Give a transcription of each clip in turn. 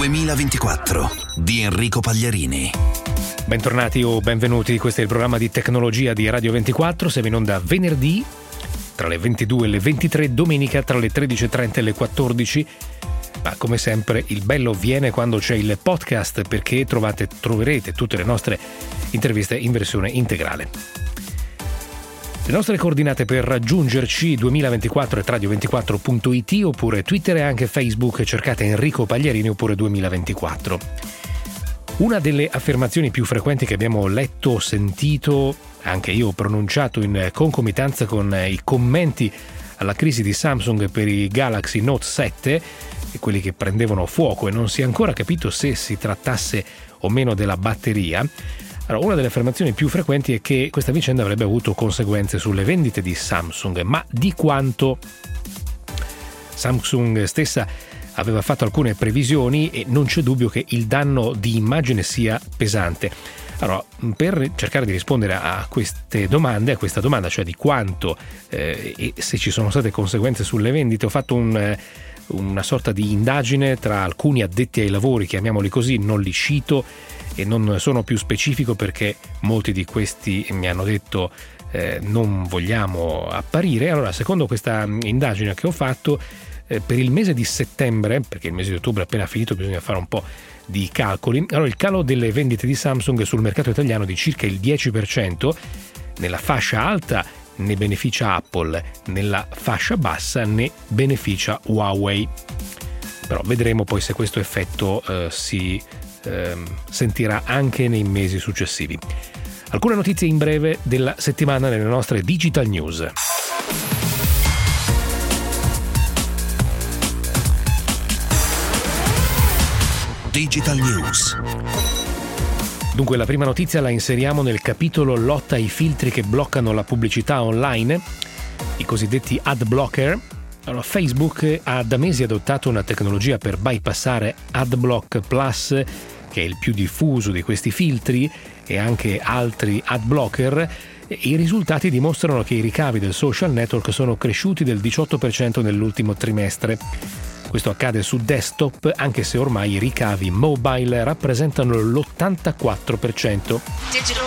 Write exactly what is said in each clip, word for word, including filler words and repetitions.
duemilaventiquattro di Enrico Pagliarini. Bentornati o benvenuti, questo è il programma di tecnologia di Radio ventiquattro, siamo in onda venerdì tra le ventidue e le ventitré, domenica tra le tredici e trenta e le quattordici. Ma come sempre il bello viene quando c'è il podcast, perché trovate, troverete tutte le nostre interviste in versione integrale. Le nostre coordinate per raggiungerci duemilaventiquattro at radio ventiquattro punto it oppure Twitter e anche Facebook, cercate Enrico Pagliarini oppure duemilaventiquattro. Una delle affermazioni più frequenti che abbiamo letto, sentito, anche io pronunciato in concomitanza con i commenti alla crisi di Samsung per i Galaxy Note sette, e quelli che prendevano fuoco e non si è ancora capito se si trattasse o meno della batteria. Allora, una delle affermazioni più frequenti è che questa vicenda avrebbe avuto conseguenze sulle vendite di Samsung, ma di quanto? Samsung stessa aveva fatto alcune previsioni e non c'è dubbio che il danno di immagine sia pesante. Allora, per cercare di rispondere a queste domande, a questa domanda, cioè di quanto eh, e se ci sono state conseguenze sulle vendite, ho fatto un eh, una sorta di indagine tra alcuni addetti ai lavori, chiamiamoli così, non li cito e non sono più specifico perché molti di questi mi hanno detto eh, non vogliamo apparire. Allora, secondo questa indagine che ho fatto, eh, per il mese di settembre, perché il mese di ottobre è appena finito, bisogna fare un po' di calcoli, allora il calo delle vendite di Samsung sul mercato italiano di circa il dieci per cento, nella fascia alta ne beneficia Apple, nella fascia bassa ne beneficia Huawei. Però vedremo poi se questo effetto eh, si eh, sentirà anche nei mesi successivi. Alcune notizie in breve della settimana nelle nostre Digital News. Digital News. Dunque, la prima notizia la inseriamo nel capitolo lotta ai filtri che bloccano la pubblicità online, i cosiddetti ad blocker. Allora, Facebook ha da mesi adottato una tecnologia per bypassare AdBlock Plus, che è il più diffuso di questi filtri, e anche altri ad blocker. E i risultati dimostrano che i ricavi del social network sono cresciuti del diciotto per cento nell'ultimo trimestre. Questo accade su desktop, anche se ormai i ricavi mobile rappresentano l'ottantaquattro per cento. Digital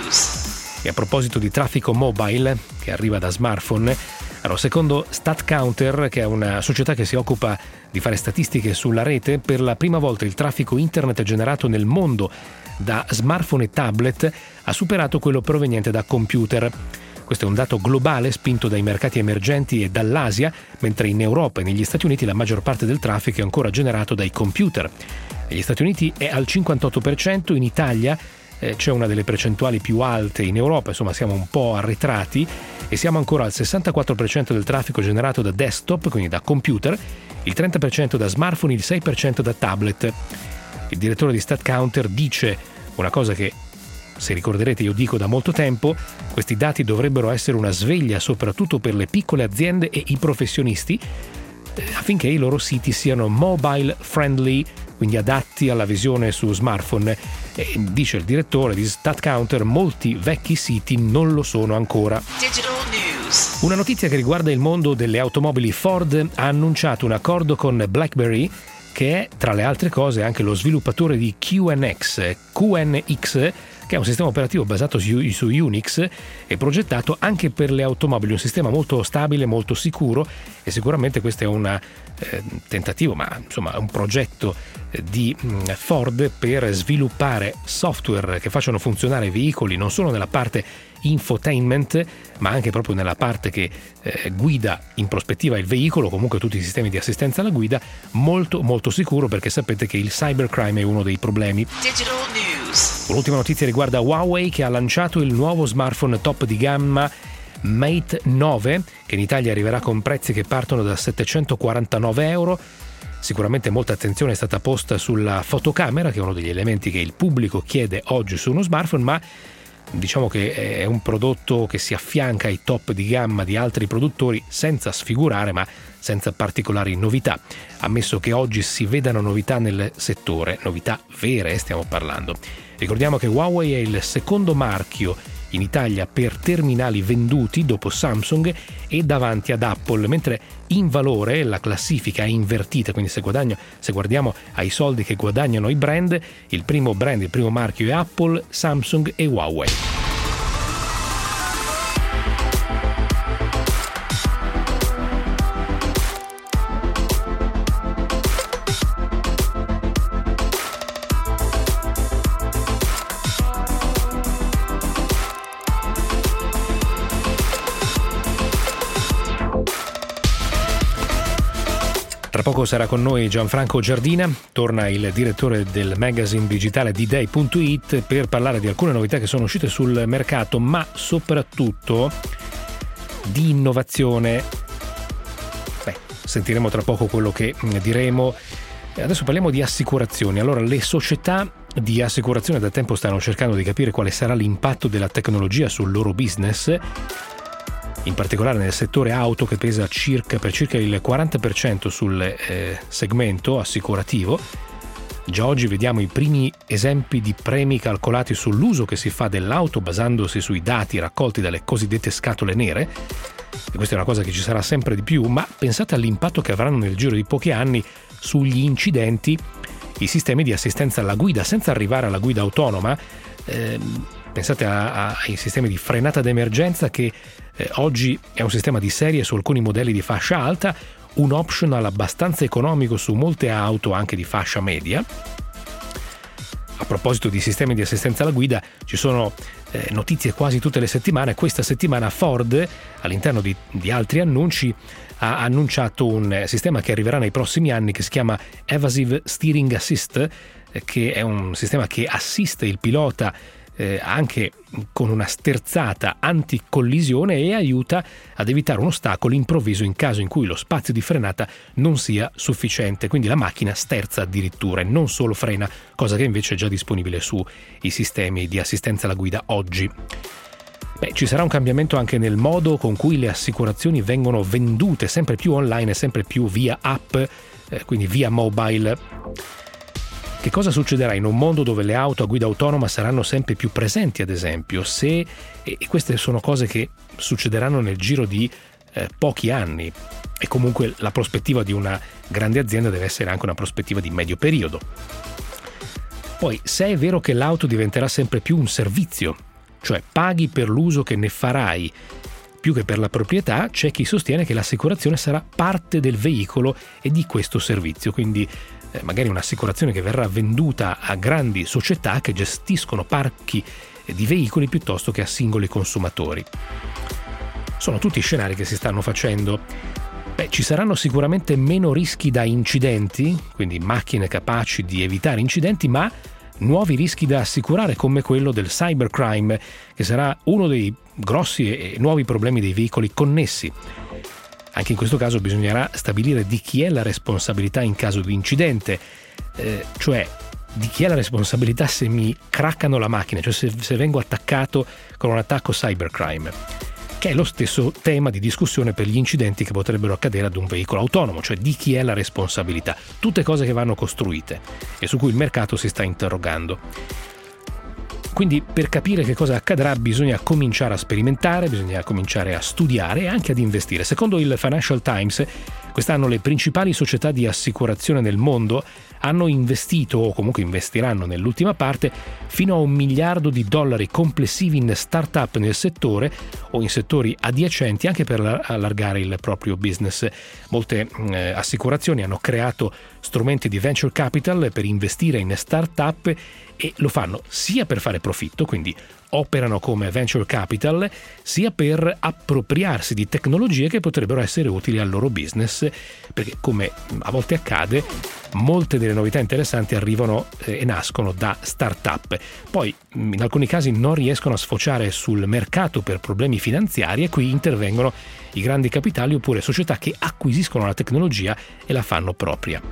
News. E a proposito di traffico mobile che arriva da smartphone, allora, secondo StatCounter, che è una società che si occupa di fare statistiche sulla rete, per la prima volta il traffico internet generato nel mondo da smartphone e tablet ha superato quello proveniente da computer. Questo è un dato globale spinto dai mercati emergenti e dall'Asia, mentre in Europa e negli Stati Uniti la maggior parte del traffico è ancora generato dai computer. Negli Stati Uniti è al cinquantotto per cento, in Italia eh, c'è una delle percentuali più alte in Europa, insomma siamo un po' arretrati, e siamo ancora al sessantaquattro per cento del traffico generato da desktop, quindi da computer, il trenta per cento da smartphone, il sei per cento da tablet. Il direttore di StatCounter dice una cosa che, se ricorderete, io dico da molto tempo: questi dati dovrebbero essere una sveglia soprattutto per le piccole aziende e i professionisti, affinché i loro siti siano mobile friendly, quindi adatti alla visione su smartphone. E dice il direttore di StatCounter, molti vecchi siti non lo sono ancora. Digital News. Una notizia che riguarda il mondo delle automobili. Ford ha annunciato un accordo con BlackBerry, che è, tra le altre cose, anche lo sviluppatore di Q N X, Q N X, che è un sistema operativo basato su, su Unix e progettato anche per le automobili, un sistema molto stabile, molto sicuro, e sicuramente questo è un eh, tentativo, ma insomma un progetto eh, di mh, Ford per sviluppare software che facciano funzionare i veicoli non solo nella parte infotainment, ma anche proprio nella parte che eh, guida in prospettiva il veicolo, comunque tutti i sistemi di assistenza alla guida, molto molto sicuro, perché sapete che il cybercrime è uno dei problemi. Digital News. L'ultima notizia riguarda Huawei, che ha lanciato il nuovo smartphone top di gamma Mate nove, che in Italia arriverà con prezzi che partono da settecentoquarantanove euro. Sicuramente molta attenzione è stata posta sulla fotocamera, che è uno degli elementi che il pubblico chiede oggi su uno smartphone, ma diciamo che è un prodotto che si affianca ai top di gamma di altri produttori, senza sfigurare ma senza particolari novità, ammesso che oggi si vedano novità nel settore, novità vere stiamo parlando. Ricordiamo che Huawei è il secondo marchio in Italia per terminali venduti dopo Samsung e davanti ad Apple, mentre in valore la classifica è invertita, quindi se, guadagno, se guardiamo ai soldi che guadagnano i brand, il primo brand, il primo marchio è Apple, Samsung e Huawei. Tra poco sarà con noi Gianfranco Giardina, torna il direttore del magazine digitale D Day punto it per parlare di alcune novità che sono uscite sul mercato, ma soprattutto di innovazione. Beh, sentiremo tra poco quello che diremo. Adesso parliamo di assicurazioni. Allora, le società di assicurazione da tempo stanno cercando di capire quale sarà l'impatto della tecnologia sul loro business, in particolare nel settore auto, che pesa circa per circa il quaranta per cento sul eh, segmento assicurativo. Già oggi vediamo i primi esempi di premi calcolati sull'uso che si fa dell'auto basandosi sui dati raccolti dalle cosiddette scatole nere, e questa è una cosa che ci sarà sempre di più, ma pensate all'impatto che avranno nel giro di pochi anni sugli incidenti i sistemi di assistenza alla guida, senza arrivare alla guida autonoma. ehm, Pensate a, a, ai sistemi di frenata d'emergenza, che eh, oggi è un sistema di serie su alcuni modelli di fascia alta, un optional abbastanza economico su molte auto anche di fascia media. A proposito di sistemi di assistenza alla guida, ci sono eh, notizie quasi tutte le settimane. Questa settimana Ford, all'interno di, di altri annunci, ha annunciato un sistema che arriverà nei prossimi anni, che si chiama Evasive Steering Assist, eh, che è un sistema che assiste il pilota Eh, anche con una sterzata anticollisione e aiuta ad evitare un ostacolo improvviso in caso in cui lo spazio di frenata non sia sufficiente. Quindi la macchina sterza addirittura e non solo frena, cosa che invece è già disponibile sui sistemi di assistenza alla guida oggi. Beh, ci sarà un cambiamento anche nel modo con cui le assicurazioni vengono vendute, sempre più online e sempre più via app, eh, quindi via mobile. Che cosa succederà in un mondo dove le auto a guida autonoma saranno sempre più presenti, ad esempio, se, e queste sono cose che succederanno nel giro di eh, pochi anni, e comunque la prospettiva di una grande azienda deve essere anche una prospettiva di medio periodo. Poi, se è vero che l'auto diventerà sempre più un servizio, cioè paghi per l'uso che ne farai più che per la proprietà, c'è chi sostiene che l'assicurazione sarà parte del veicolo e di questo servizio, quindi eh, magari un'assicurazione che verrà venduta a grandi società che gestiscono parchi di veicoli piuttosto che a singoli consumatori. Sono tutti scenari che si stanno facendo. Beh, ci saranno sicuramente meno rischi da incidenti, quindi macchine capaci di evitare incidenti, ma nuovi rischi da assicurare, come quello del cybercrime, che sarà uno dei grossi e nuovi problemi dei veicoli connessi. Anche in questo caso bisognerà stabilire di chi è la responsabilità in caso di incidente, eh, cioè di chi è la responsabilità se mi craccano la macchina, cioè se, se vengo attaccato con un attacco cybercrime, che è lo stesso tema di discussione per gli incidenti che potrebbero accadere ad un veicolo autonomo, cioè di chi è la responsabilità. Tutte cose che vanno costruite e su cui il mercato si sta interrogando. Quindi per capire che cosa accadrà bisogna cominciare a sperimentare, bisogna cominciare a studiare e anche ad investire. Secondo il Financial Times, quest'anno le principali società di assicurazione nel mondo hanno investito, o comunque investiranno nell'ultima parte, fino a un miliardo di dollari complessivi in start-up nel settore o in settori adiacenti, anche per allargare il proprio business. Molte eh, assicurazioni hanno creato strumenti di venture capital per investire in start-up e lo fanno sia per fare profitto, quindi operano come venture capital, sia per appropriarsi di tecnologie che potrebbero essere utili al loro business, perché come a volte accade, molte delle novità interessanti arrivano eh, e nascono da start-up. Poi in alcuni casi non riescono a sfociare sul mercato per problemi finanziari e qui intervengono i grandi capitali oppure società che acquisiscono la tecnologia e la fanno propria.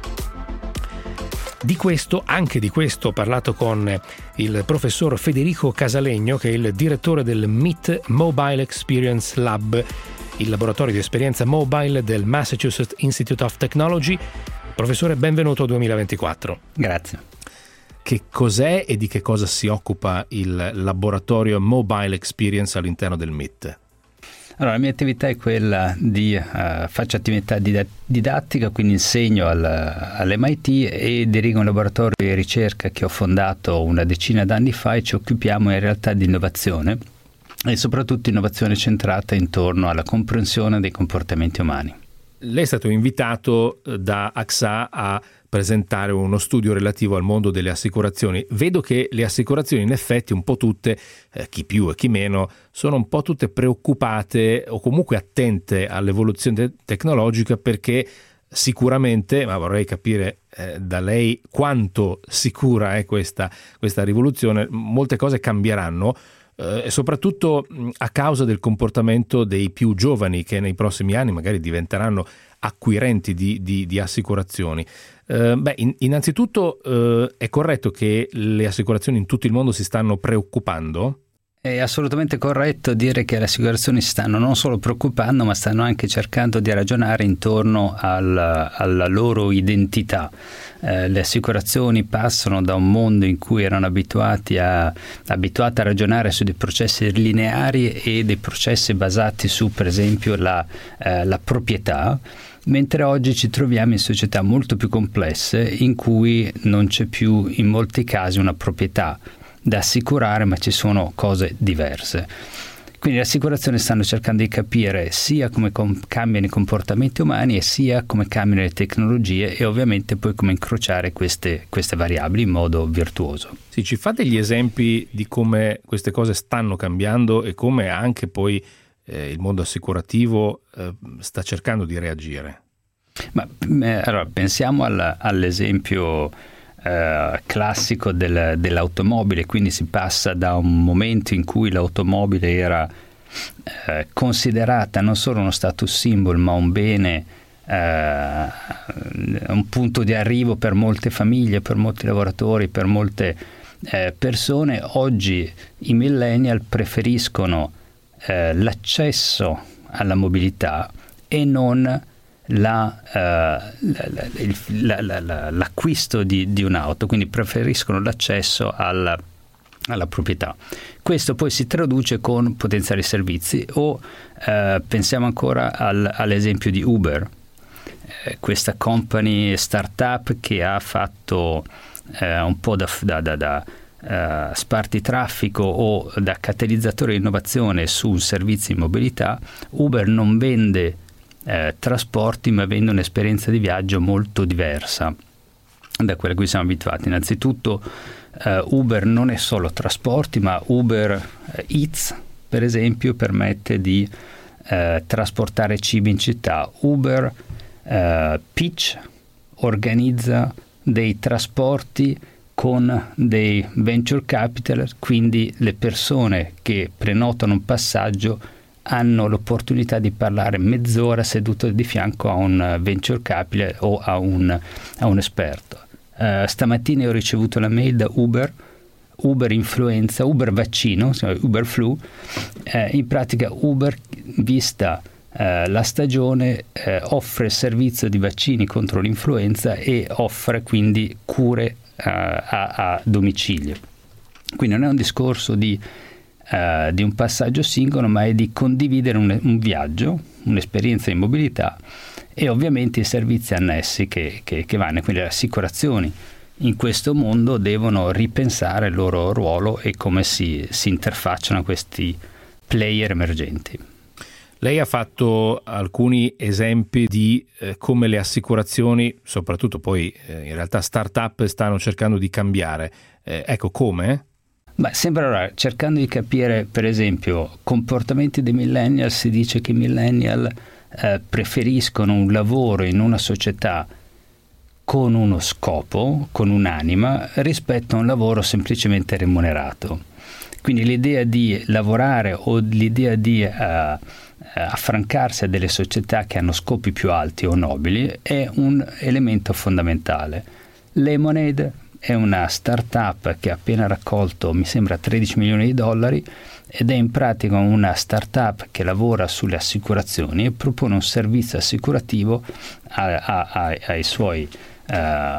Di questo, anche di questo, ho parlato con il professor Federico Casalegno, che è il direttore del M I T Mobile Experience Lab, il laboratorio di esperienza mobile del Massachusetts Institute of Technology. Professore, benvenuto duemilaventiquattro. Grazie. che cos'è e di che cosa si occupa il laboratorio Mobile Experience all'interno del M I T? Allora, la mia attività è quella di uh, faccio attività didattica, quindi insegno al, all'M I T e dirigo un laboratorio di ricerca che ho fondato una decina d'anni fa, e ci occupiamo in realtà di innovazione e soprattutto innovazione centrata intorno alla comprensione dei comportamenti umani. Lei è stato invitato da A X A a presentare uno studio relativo al mondo delle assicurazioni. Vedo che le assicurazioni, in effetti, un po' tutte, eh, chi più e chi meno, sono un po' tutte preoccupate o comunque attente all'evoluzione tecnologica, perché sicuramente, ma vorrei capire eh, da lei quanto sicura è questa, questa rivoluzione, molte cose cambieranno, eh, e soprattutto mh, a causa del comportamento dei più giovani, che nei prossimi anni magari diventeranno acquirenti di, di, di assicurazioni. Uh, beh, in, innanzitutto uh, è corretto che le assicurazioni in tutto il mondo si stanno preoccupando? È assolutamente corretto dire che le assicurazioni si stanno non solo preoccupando, ma stanno anche cercando di ragionare intorno al, alla loro identità. Eh, le assicurazioni passano da un mondo in cui erano abituati a, abituati a ragionare su dei processi lineari e dei processi basati su, per esempio, la, eh, la proprietà, mentre oggi ci troviamo in società molto più complesse in cui non c'è più in molti casi una proprietà da assicurare, ma ci sono cose diverse. Quindi le assicurazioni stanno cercando di capire sia come com- cambiano i comportamenti umani e sia come cambiano le tecnologie, e ovviamente poi come incrociare queste, queste variabili in modo virtuoso. Sì, ci fa degli esempi di come queste cose stanno cambiando e come anche poi eh, il mondo assicurativo eh, sta cercando di reagire? Ma eh, allora pensiamo al, all'esempio eh, classico del, dell'automobile. Quindi si passa da un momento in cui l'automobile era eh, considerata non solo uno status symbol, ma un bene, eh, un punto di arrivo per molte famiglie, per molti lavoratori, per molte eh, persone. Oggi i millennial preferiscono eh, l'accesso alla mobilità e non La, uh, la, la, la, l'acquisto di, di un'auto, quindi preferiscono l'accesso alla, alla proprietà. Questo poi si traduce con potenziali servizi, o uh, pensiamo ancora al, all'esempio di Uber, uh, questa company startup che ha fatto uh, un po' da, da, da, da uh, spartitraffico o da catalizzatore di innovazione su servizi di mobilità. Uber non vende Eh, trasporti, ma avendo un'esperienza di viaggio molto diversa da quella a cui siamo abituati. Innanzitutto eh, Uber non è solo trasporti, ma Uber eh, Eats, per esempio, permette di eh, trasportare cibi in città. Uber eh, Pitch organizza dei trasporti con dei venture capital, quindi le persone che prenotano un passaggio hanno l'opportunità di parlare mezz'ora seduto di fianco a un venture capital o a un, a un esperto. Uh, stamattina ho ricevuto la mail da Uber, Uber influenza, Uber vaccino, Uber flu. Uh, in pratica Uber, vista uh, la stagione, uh, offre il servizio di vaccini contro l'influenza e offre quindi cure uh, a, a domicilio. Quindi non è un discorso di Uh, di un passaggio singolo, ma è di condividere un, un viaggio, un'esperienza di mobilità, e ovviamente i servizi annessi che, che, che vanno. Quindi le assicurazioni in questo mondo devono ripensare il loro ruolo e come si, si interfacciano a questi player emergenti. Lei ha fatto alcuni esempi di eh, come le assicurazioni, soprattutto poi eh, in realtà start-up, stanno cercando di cambiare. Eh, ecco come? Beh, sembra allora, cercando di capire, per esempio, comportamenti dei millennial. Si dice che i millennial eh, preferiscono un lavoro in una società con uno scopo, con un'anima, rispetto a un lavoro semplicemente remunerato. Quindi l'idea di lavorare o l'idea di uh, affrancarsi a delle società che hanno scopi più alti o nobili è un elemento fondamentale. Lemonade è una startup che ha appena raccolto, mi sembra, tredici milioni di dollari, ed è in pratica una startup che lavora sulle assicurazioni e propone un servizio assicurativo a, a, a, ai suoi uh,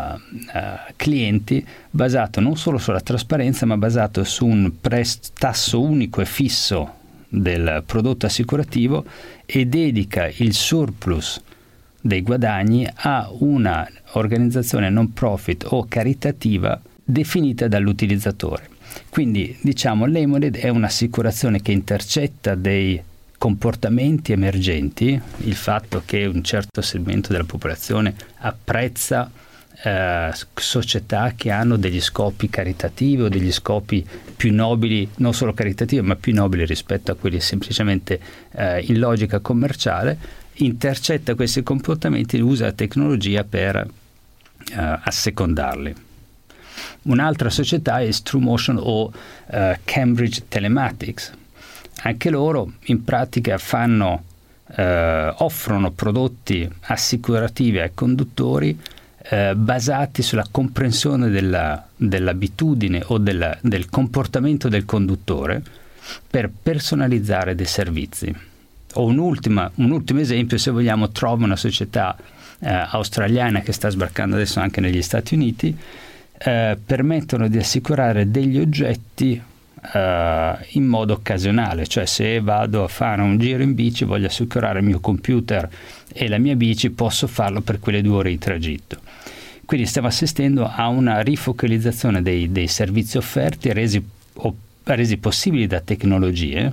uh, clienti, basato non solo sulla trasparenza, ma basato su un prezzo tasso unico e fisso del prodotto assicurativo, e dedica il surplus dei guadagni a una organizzazione non profit o caritativa definita dall'utilizzatore. Quindi diciamo Lemonade è un'assicurazione che intercetta dei comportamenti emergenti, il fatto che un certo segmento della popolazione apprezza eh, società che hanno degli scopi caritativi o degli scopi più nobili, non solo caritativi ma più nobili rispetto a quelli semplicemente eh, in logica commerciale, intercetta questi comportamenti e usa la tecnologia per eh, assecondarli. Un'altra società è TrueMotion o eh, Cambridge Telematics. Anche loro in pratica fanno, eh, offrono prodotti assicurativi ai conduttori eh, basati sulla comprensione della, dell'abitudine o della, del comportamento del conduttore per personalizzare dei servizi. O un'ultima, un ultimo esempio, se vogliamo, trovo una società eh, australiana che sta sbarcando adesso anche negli Stati Uniti, eh, permettono di assicurare degli oggetti Uh, in modo occasionale, cioè se vado a fare un giro in bici, voglio assicurare il mio computer e la mia bici, posso farlo per quelle due ore di tragitto. Quindi stiamo assistendo a una rifocalizzazione dei, dei servizi offerti resi, o, resi possibili da tecnologie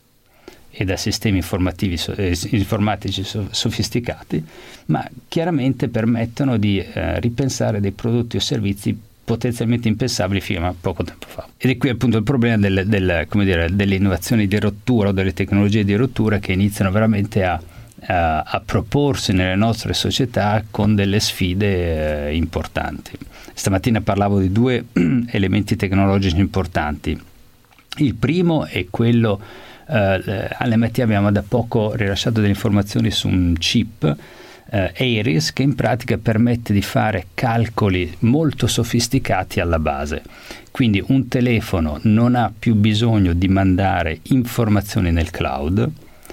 e da sistemi informativi, eh, informatici so, sofisticati, ma chiaramente permettono di eh, ripensare dei prodotti o servizi potenzialmente impensabili fino a poco tempo fa. Ed è qui appunto il problema del, del, come dire, delle innovazioni di rottura o delle tecnologie di rottura che iniziano veramente a, a, a proporsi nelle nostre società con delle sfide eh, importanti. Stamattina parlavo di due elementi tecnologici importanti. Il primo è quello, eh, all'M I T abbiamo da poco rilasciato delle informazioni su un chip Uh, Aries, che in pratica permette di fare calcoli molto sofisticati alla base. Quindi un telefono non ha più bisogno di mandare informazioni nel cloud,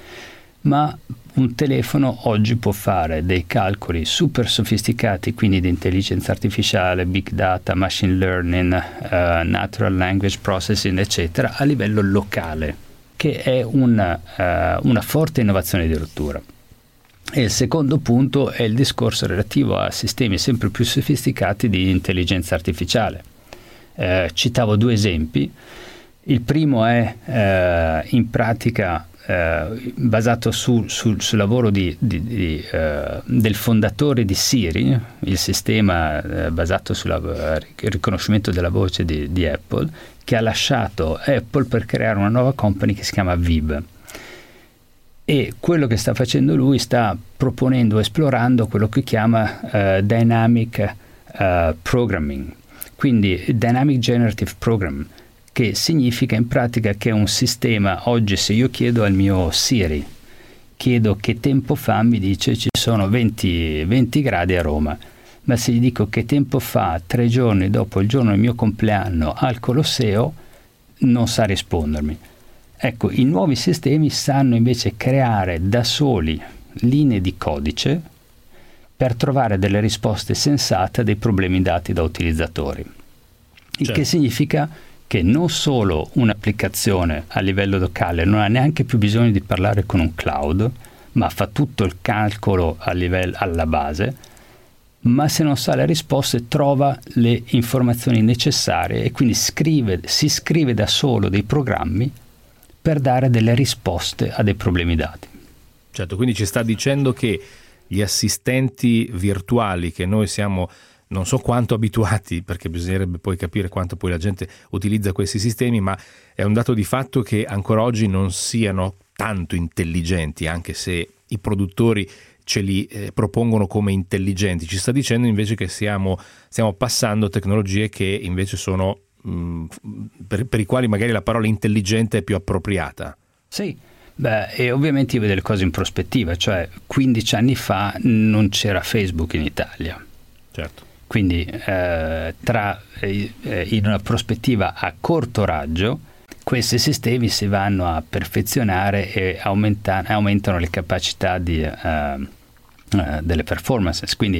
ma un telefono oggi può fare dei calcoli super sofisticati, quindi di intelligenza artificiale, big data, machine learning, uh, natural language processing, eccetera, a livello locale, che è una, uh, una forte innovazione di rottura. E il secondo punto è il discorso relativo a sistemi sempre più sofisticati di intelligenza artificiale. Eh, citavo due esempi. Il primo è eh, in pratica eh, basato su, su, sul lavoro di, di, di, eh, del fondatore di Siri, il sistema eh, basato sul riconoscimento della voce di, di Apple, che ha lasciato Apple per creare una nuova company che si chiama Vibe. E quello che sta facendo lui, sta proponendo, esplorando quello che chiama uh, Dynamic uh, Programming, quindi Dynamic Generative Program, che significa in pratica che è un sistema. Oggi se io chiedo al mio Siri, chiedo che tempo fa, mi dice ci sono venti, venti gradi a Roma, ma se gli dico che tempo fa tre giorni dopo il giorno del mio compleanno al Colosseo, non sa rispondermi. Ecco, i nuovi sistemi sanno invece creare da soli linee di codice per trovare delle risposte sensate a dei problemi dati da utilizzatori. Il certo. Che significa che non solo un'applicazione a livello locale non ha neanche più bisogno di parlare con un cloud, ma fa tutto il calcolo a livello, alla base, ma se non sa le risposte trova le informazioni necessarie e quindi scrive, si scrive da solo dei programmi per dare delle risposte a dei problemi dati. Certo, quindi ci sta dicendo che gli assistenti virtuali che noi siamo non so quanto abituati, perché bisognerebbe poi capire quanto poi la gente utilizza questi sistemi, ma è un dato di fatto che ancora oggi non siano tanto intelligenti, anche se i produttori ce li eh, propongono come intelligenti. Ci sta dicendo invece che siamo, stiamo passando tecnologie che invece sono Per, per i quali magari la parola intelligente è più appropriata. Sì, beh, e ovviamente io vedo le cose in prospettiva, cioè quindici anni fa non c'era Facebook in Italia. Certo. Quindi eh, tra eh, in una prospettiva a corto raggio questi sistemi si vanno a perfezionare e aumenta- aumentano le capacità di, uh, uh, delle performances, quindi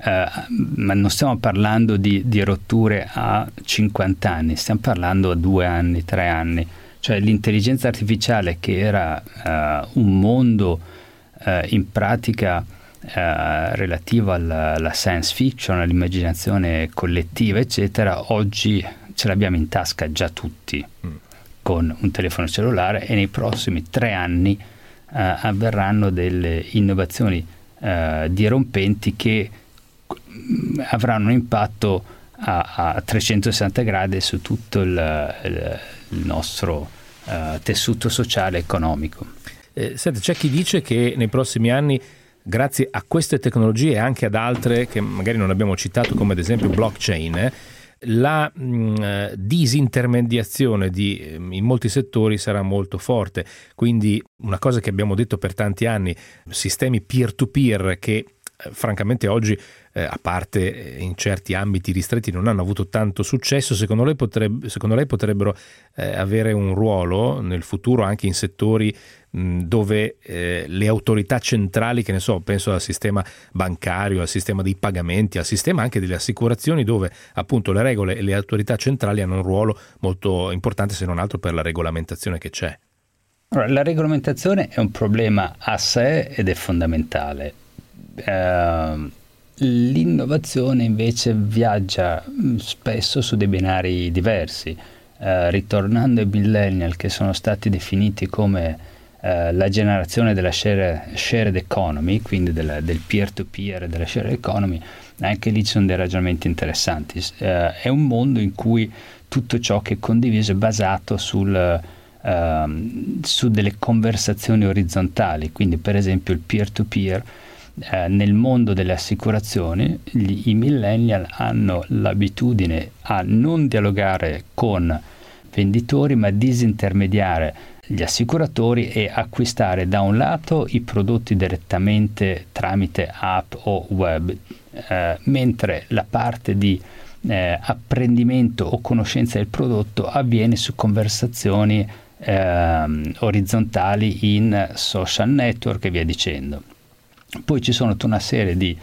eh, ma non stiamo parlando di, di rotture a cinquanta anni, stiamo parlando a due anni, tre anni. Cioè l'intelligenza artificiale, che era uh, un mondo uh, in pratica uh, relativo alla, alla science fiction, all'immaginazione collettiva, eccetera, oggi ce l'abbiamo in tasca già tutti mm. con un telefono cellulare, e nei prossimi tre anni uh, avverranno delle innovazioni uh, dirompenti che avranno un impatto a, a trecentosessanta gradi su tutto il, il, il nostro uh, tessuto sociale e economico. Eh, senti, c'è chi dice che nei prossimi anni, grazie a queste tecnologie e anche ad altre che magari non abbiamo citato, come ad esempio blockchain, eh, la mh, disintermediazione di, in molti settori sarà molto forte. Quindi una cosa che abbiamo detto per tanti anni, sistemi peer-to-peer che eh, francamente oggi, eh, a parte in certi ambiti ristretti, non hanno avuto tanto successo, secondo lei, potrebbe, secondo lei potrebbero eh, avere un ruolo nel futuro anche in settori mh, dove eh, le autorità centrali, che ne so, penso al sistema bancario, al sistema dei pagamenti, al sistema anche delle assicurazioni, dove appunto le regole e le autorità centrali hanno un ruolo molto importante, se non altro per la regolamentazione che c'è. Allora, la regolamentazione è un problema a sé ed è fondamentale. Uh, l'innovazione invece viaggia spesso su dei binari diversi, uh, ritornando ai millennial, che sono stati definiti come uh, la generazione della share, shared economy, quindi del, del peer-to-peer e della shared economy. Anche lì ci sono dei ragionamenti interessanti. Uh, è un mondo in cui tutto ciò che è condiviso è basato sul uh, su delle conversazioni orizzontali, quindi per esempio il peer-to-peer. Eh, nel mondo delle assicurazioni gli, i millennial hanno l'abitudine a non dialogare con venditori, ma disintermediare gli assicuratori e acquistare da un lato i prodotti direttamente tramite app o web, eh, mentre la parte di eh, apprendimento o conoscenza del prodotto avviene su conversazioni eh, orizzontali in social network e via dicendo. Poi ci sono tutta una serie di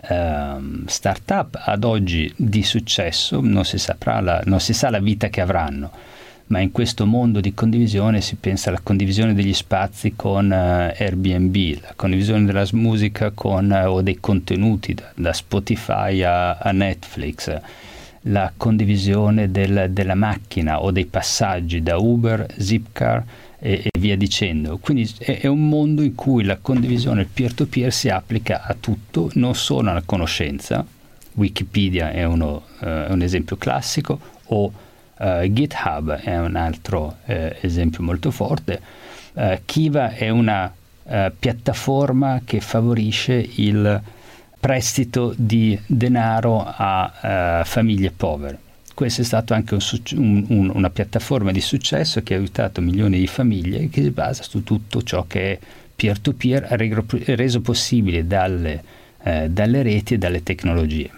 uh, start-up ad oggi di successo, non si saprà la, non si sa la vita che avranno, ma in questo mondo di condivisione si pensa alla condivisione degli spazi con uh, Airbnb, la condivisione della musica con, uh, o dei contenuti da, da Spotify a, a Netflix, la condivisione del, della macchina o dei passaggi da Uber, Zipcar e, e via dicendo. Quindi è, è un mondo in cui la condivisione, il peer-to-peer, si applica a tutto, non solo alla conoscenza. Wikipedia è, uno, uh, è un esempio classico, o uh, GitHub è un altro uh, esempio molto forte. Uh, Kiva è una uh, piattaforma che favorisce il prestito di denaro a uh, famiglie povere. Questo è stato anche un, un, una piattaforma di successo che ha aiutato milioni di famiglie e che si basa su tutto ciò che è peer-to-peer, reso possibile dalle, eh, dalle reti e dalle tecnologie.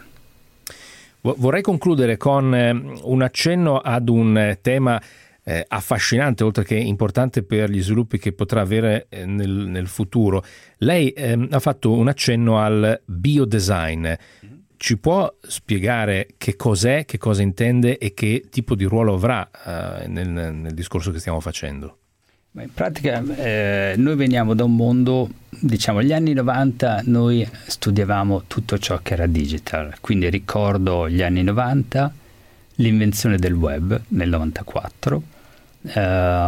Vorrei concludere con un accenno ad un tema eh, affascinante, oltre che importante per gli sviluppi che potrà avere nel, nel futuro. Lei eh, ha fatto un accenno al biodesign. Ci può spiegare che cos'è, che cosa intende e che tipo di ruolo avrà uh, nel, nel discorso che stiamo facendo? In pratica eh, noi veniamo da un mondo, diciamo, gli anni novanta noi studiavamo tutto ciò che era digital, quindi ricordo gli anni novanta, l'invenzione del web nel novantaquattro, eh,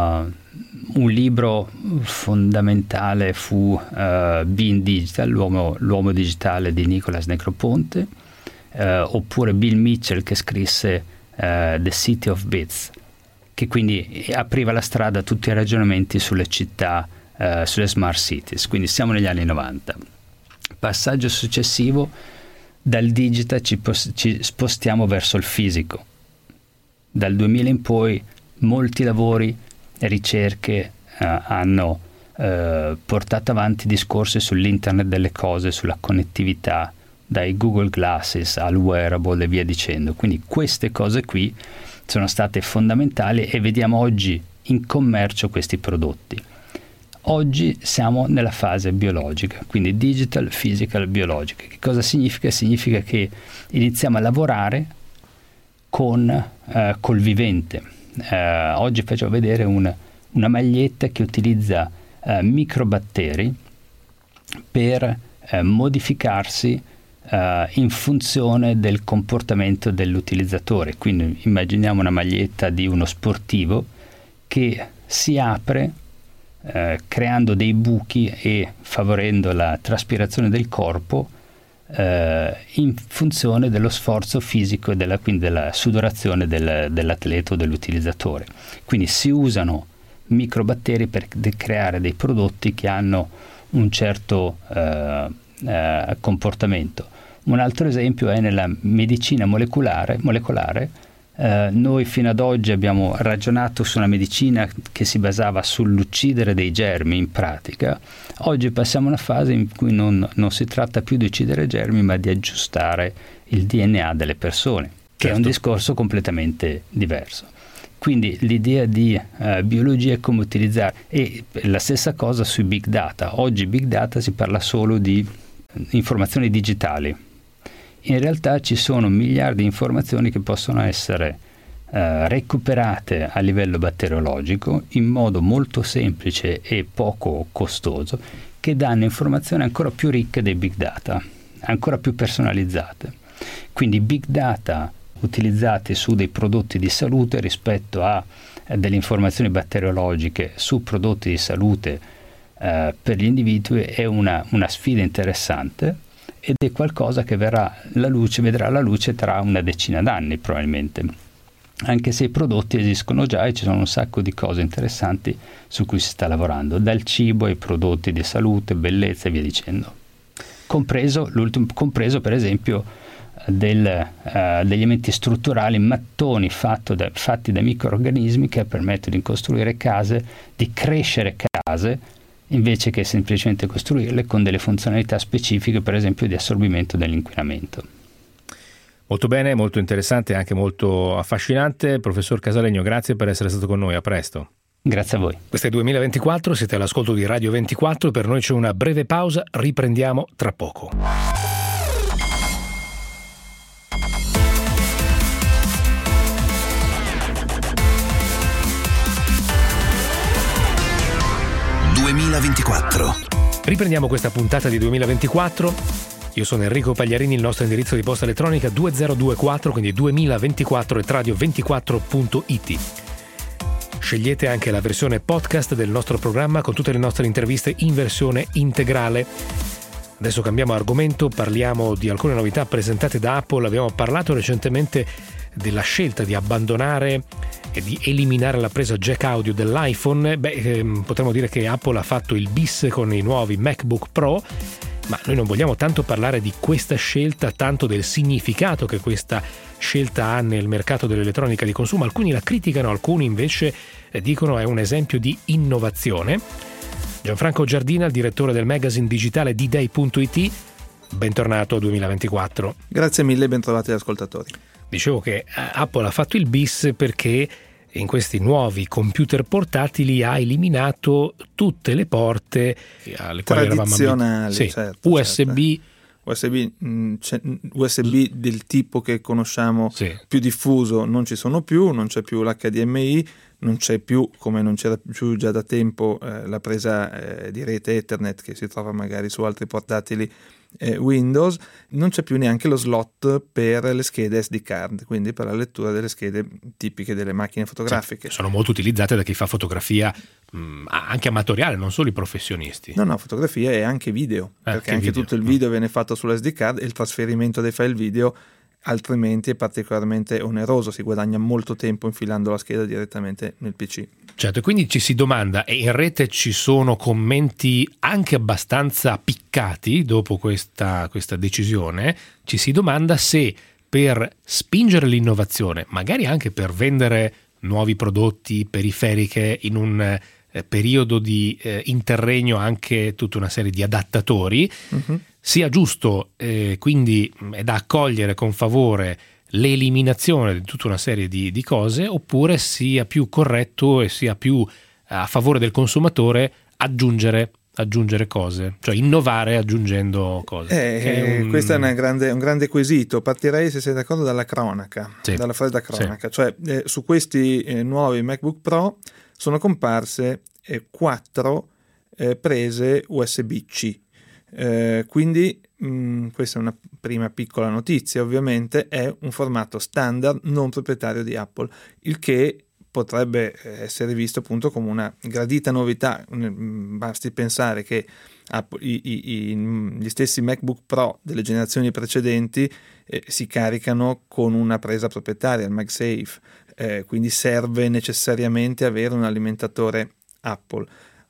un libro fondamentale fu uh, Being Digital, l'uomo, l'uomo digitale di Nicolas Negroponte, Uh, oppure Bill Mitchell che scrisse uh, The City of Bits, che quindi apriva la strada a tutti i ragionamenti sulle città, uh, sulle smart cities. Quindi siamo negli anni novanta. Passaggio successivo, dal digital ci, pos- ci spostiamo verso il fisico. Dal duemila in poi molti lavori e ricerche uh, hanno uh, portato avanti discorsi sull'internet delle cose, sulla connettività, dai Google Glasses al wearable e via dicendo. Quindi queste cose qui sono state fondamentali e vediamo oggi in commercio questi prodotti. Oggi siamo nella fase biologica, quindi digital, physical, biologica. Che cosa significa? Significa che iniziamo a lavorare con eh, col vivente. Eh, oggi faccio vedere un, una maglietta che utilizza eh, microbatteri per eh, modificarsi eh, in funzione del comportamento dell'utilizzatore. Quindi immaginiamo una maglietta di uno sportivo che si apre eh, creando dei buchi e favorendo la traspirazione del corpo eh, in funzione dello sforzo fisico e della, quindi della sudorazione del, dell'atleta o dell'utilizzatore. Quindi si usano microbatteri per de- creare dei prodotti che hanno un certo eh, eh, comportamento. Un altro esempio è nella medicina molecolare, molecolare eh, noi fino ad oggi abbiamo ragionato su una medicina che si basava sull'uccidere dei germi in pratica. Oggi passiamo a una fase in cui non, non si tratta più di uccidere germi, ma di aggiustare il D N A delle persone, che certo. È un discorso completamente diverso. Quindi l'idea di uh, biologia è come utilizzare, e la stessa cosa sui big data. Oggi big data si parla solo di informazioni digitali. In realtà ci sono miliardi di informazioni che possono essere uh, recuperate a livello batteriologico in modo molto semplice e poco costoso, che danno informazioni ancora più ricche dei big data, ancora più personalizzate. Quindi big data utilizzati su dei prodotti di salute rispetto a eh, delle informazioni batteriologiche su prodotti di salute eh, per gli individui è una, una sfida interessante, ed è qualcosa che verrà la luce, vedrà la luce tra una decina d'anni probabilmente, anche se i prodotti esistono già e ci sono un sacco di cose interessanti su cui si sta lavorando, dal cibo ai prodotti di salute, bellezza e via dicendo, compreso, l'ultimo, compreso per esempio Del, uh, degli elementi strutturali, mattoni fatto da, fatti da microorganismi che permettono di costruire case, di crescere case, invece che semplicemente costruirle, con delle funzionalità specifiche, per esempio di assorbimento dell'inquinamento. Molto bene, molto interessante e anche molto affascinante. Professor Casalegno, grazie per essere stato con noi, a presto. Grazie a voi. Questo è duemilaventiquattro, siete all'ascolto di Radio ventiquattro, per noi c'è una breve pausa, riprendiamo tra poco. duemilaventiquattro. Riprendiamo questa puntata di duemilaventiquattro. Io sono Enrico Pagliarini, il nostro indirizzo di posta elettronica duemilaventiquattro, quindi duemilaventiquattro at radio ventiquattro punto it. Scegliete anche la versione podcast del nostro programma con tutte le nostre interviste in versione integrale. Adesso cambiamo argomento, parliamo di alcune novità presentate da Apple. Abbiamo parlato recentemente della scelta di abbandonare e di eliminare la presa jack audio dell'iPhone. Beh, ehm, potremmo dire che Apple ha fatto il bis con i nuovi MacBook Pro, ma noi non vogliamo tanto parlare di questa scelta, tanto del significato che questa scelta ha nel mercato dell'elettronica di consumo. Alcuni la criticano, alcuni invece eh, dicono è un esempio di innovazione. Gianfranco Giardina, il direttore del magazine digitale d day punto it, bentornato a duemilaventiquattro. Grazie mille e bentrovati agli ascoltatori. Dicevo che Apple ha fatto il bis perché in questi nuovi computer portatili ha eliminato tutte le porte alle quali eravamo tradizionali, sì, certo, U S B, certo. U S B, mh, U S B del tipo che conosciamo, sì, più diffuso non ci sono più, non c'è più l'H D M I, non c'è più, come non c'era più già da tempo, eh, la presa eh, di rete Ethernet che si trova magari su altri portatili eh, Windows. Non c'è più neanche lo slot per le schede S D card, quindi per la lettura delle schede tipiche delle macchine fotografiche. Sì, sono molto utilizzate da chi fa fotografia mh, anche amatoriale, non solo i professionisti. No, no, fotografia e anche video, eh, perché anche, anche video. Tutto il video viene fatto sulla S D card e il trasferimento dei file video altrimenti è particolarmente oneroso, si guadagna molto tempo infilando la scheda direttamente nel P C. Certo, e quindi ci si domanda, e in rete ci sono commenti anche abbastanza piccati dopo questa, questa decisione, ci si domanda se per spingere l'innovazione, magari anche per vendere nuovi prodotti, periferiche, in un eh, periodo di eh, interregno anche tutta una serie di adattatori, uh-huh. sia giusto, eh, quindi è da accogliere con favore l'eliminazione di tutta una serie di, di cose, oppure sia più corretto e sia più a favore del consumatore aggiungere aggiungere cose, cioè innovare aggiungendo cose. Eh, un... Questo è una grande, un grande quesito. Partirei, se sei d'accordo, dalla cronaca, sì. dalla fredda cronaca. Sì. Cioè eh, su questi eh, nuovi MacBook Pro sono comparse eh, quattro eh, prese U S B-C. Eh, quindi mh, questa è una prima piccola notizia. Ovviamente è un formato standard non proprietario di Apple, il che potrebbe essere visto appunto come una gradita novità. Basti pensare che i, i, i, gli stessi MacBook Pro delle generazioni precedenti eh, si caricano con una presa proprietaria, il MagSafe, eh, quindi serve necessariamente avere un alimentatore Apple.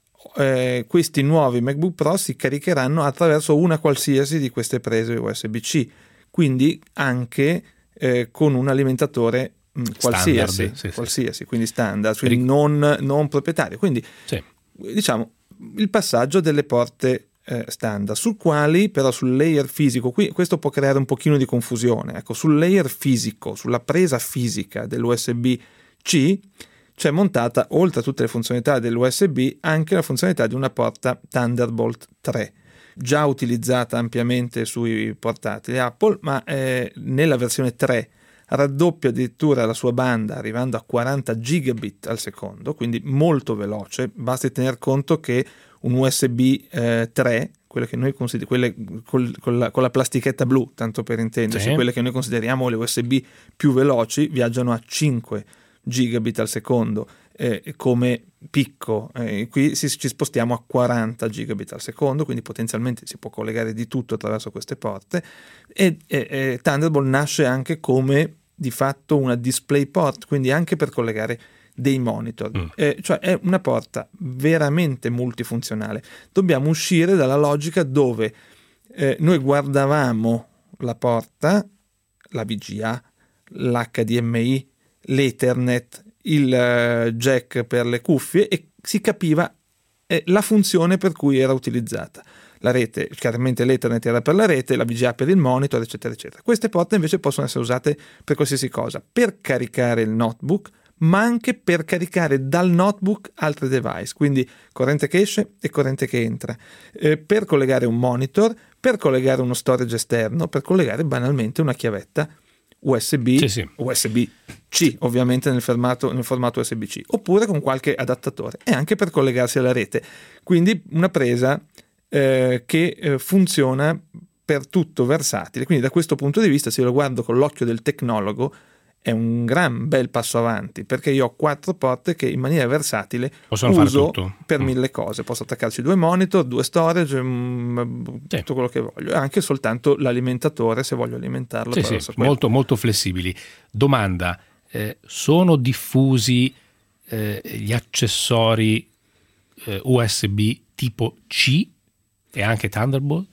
Eh, questi nuovi MacBook Pro si caricheranno attraverso una qualsiasi di queste prese U S B-C, quindi anche eh, con un alimentatore qualsiasi, standard, sì, qualsiasi sì. Quindi standard, quindi non, non proprietario. Quindi sì. diciamo il passaggio delle porte eh, standard, sul quali però sul layer fisico, qui questo può creare un pochino di confusione. Ecco, sul layer fisico, sulla presa fisica dell'U S B-C c'è montata, oltre a tutte le funzionalità dell'U S B, anche la funzionalità di una porta Thunderbolt tre, già utilizzata ampiamente sui portatili Apple, ma eh, nella versione tre raddoppia addirittura la sua banda arrivando a quaranta gigabit al secondo, quindi molto veloce. Basti tener conto che un U S B eh, tre, quelle che noi consideriamo, quelle col, con, la, con la plastichetta blu, tanto per intenderci, sì. quelle che noi consideriamo le U S B più veloci, viaggiano a cinque gigabit al secondo eh, come picco. Eh, qui si, ci spostiamo a quaranta gigabit al secondo, quindi potenzialmente si può collegare di tutto attraverso queste porte. E, e, e Thunderbolt nasce anche come di fatto una DisplayPort, quindi anche per collegare dei monitor, mm. eh, cioè è una porta veramente multifunzionale. Dobbiamo uscire dalla logica dove eh, noi guardavamo la porta, la V G A, l'H D M I, l'Ethernet, il uh, jack per le cuffie, e si capiva eh, la funzione per cui era utilizzata. La rete, chiaramente l'Ethernet era per la rete, la V G A per il monitor, eccetera, eccetera. Queste porte invece possono essere usate per qualsiasi cosa, per caricare il notebook, ma anche per caricare dal notebook altri device, quindi corrente che esce e corrente che entra, eh, per collegare un monitor, per collegare uno storage esterno, per collegare banalmente una chiavetta U S B, sì, sì. U S B-C, ovviamente nel formato, nel formato U S B-C, oppure con qualche adattatore, e anche per collegarsi alla rete. Quindi una presa eh, che eh, funziona per tutto, versatile. Quindi da questo punto di vista, se lo guardo con l'occhio del tecnologo, è un gran bel passo avanti, perché io ho quattro porte che in maniera versatile possono uso fare tutto. per mille cose. Posso attaccarci due monitor, due storage, mh, sì. tutto quello che voglio, e anche soltanto l'alimentatore se voglio alimentarlo. Sì, sì, molto, molto flessibili. Domanda, eh, sono diffusi eh, gli accessori eh, U S B tipo C e anche Thunderbolt?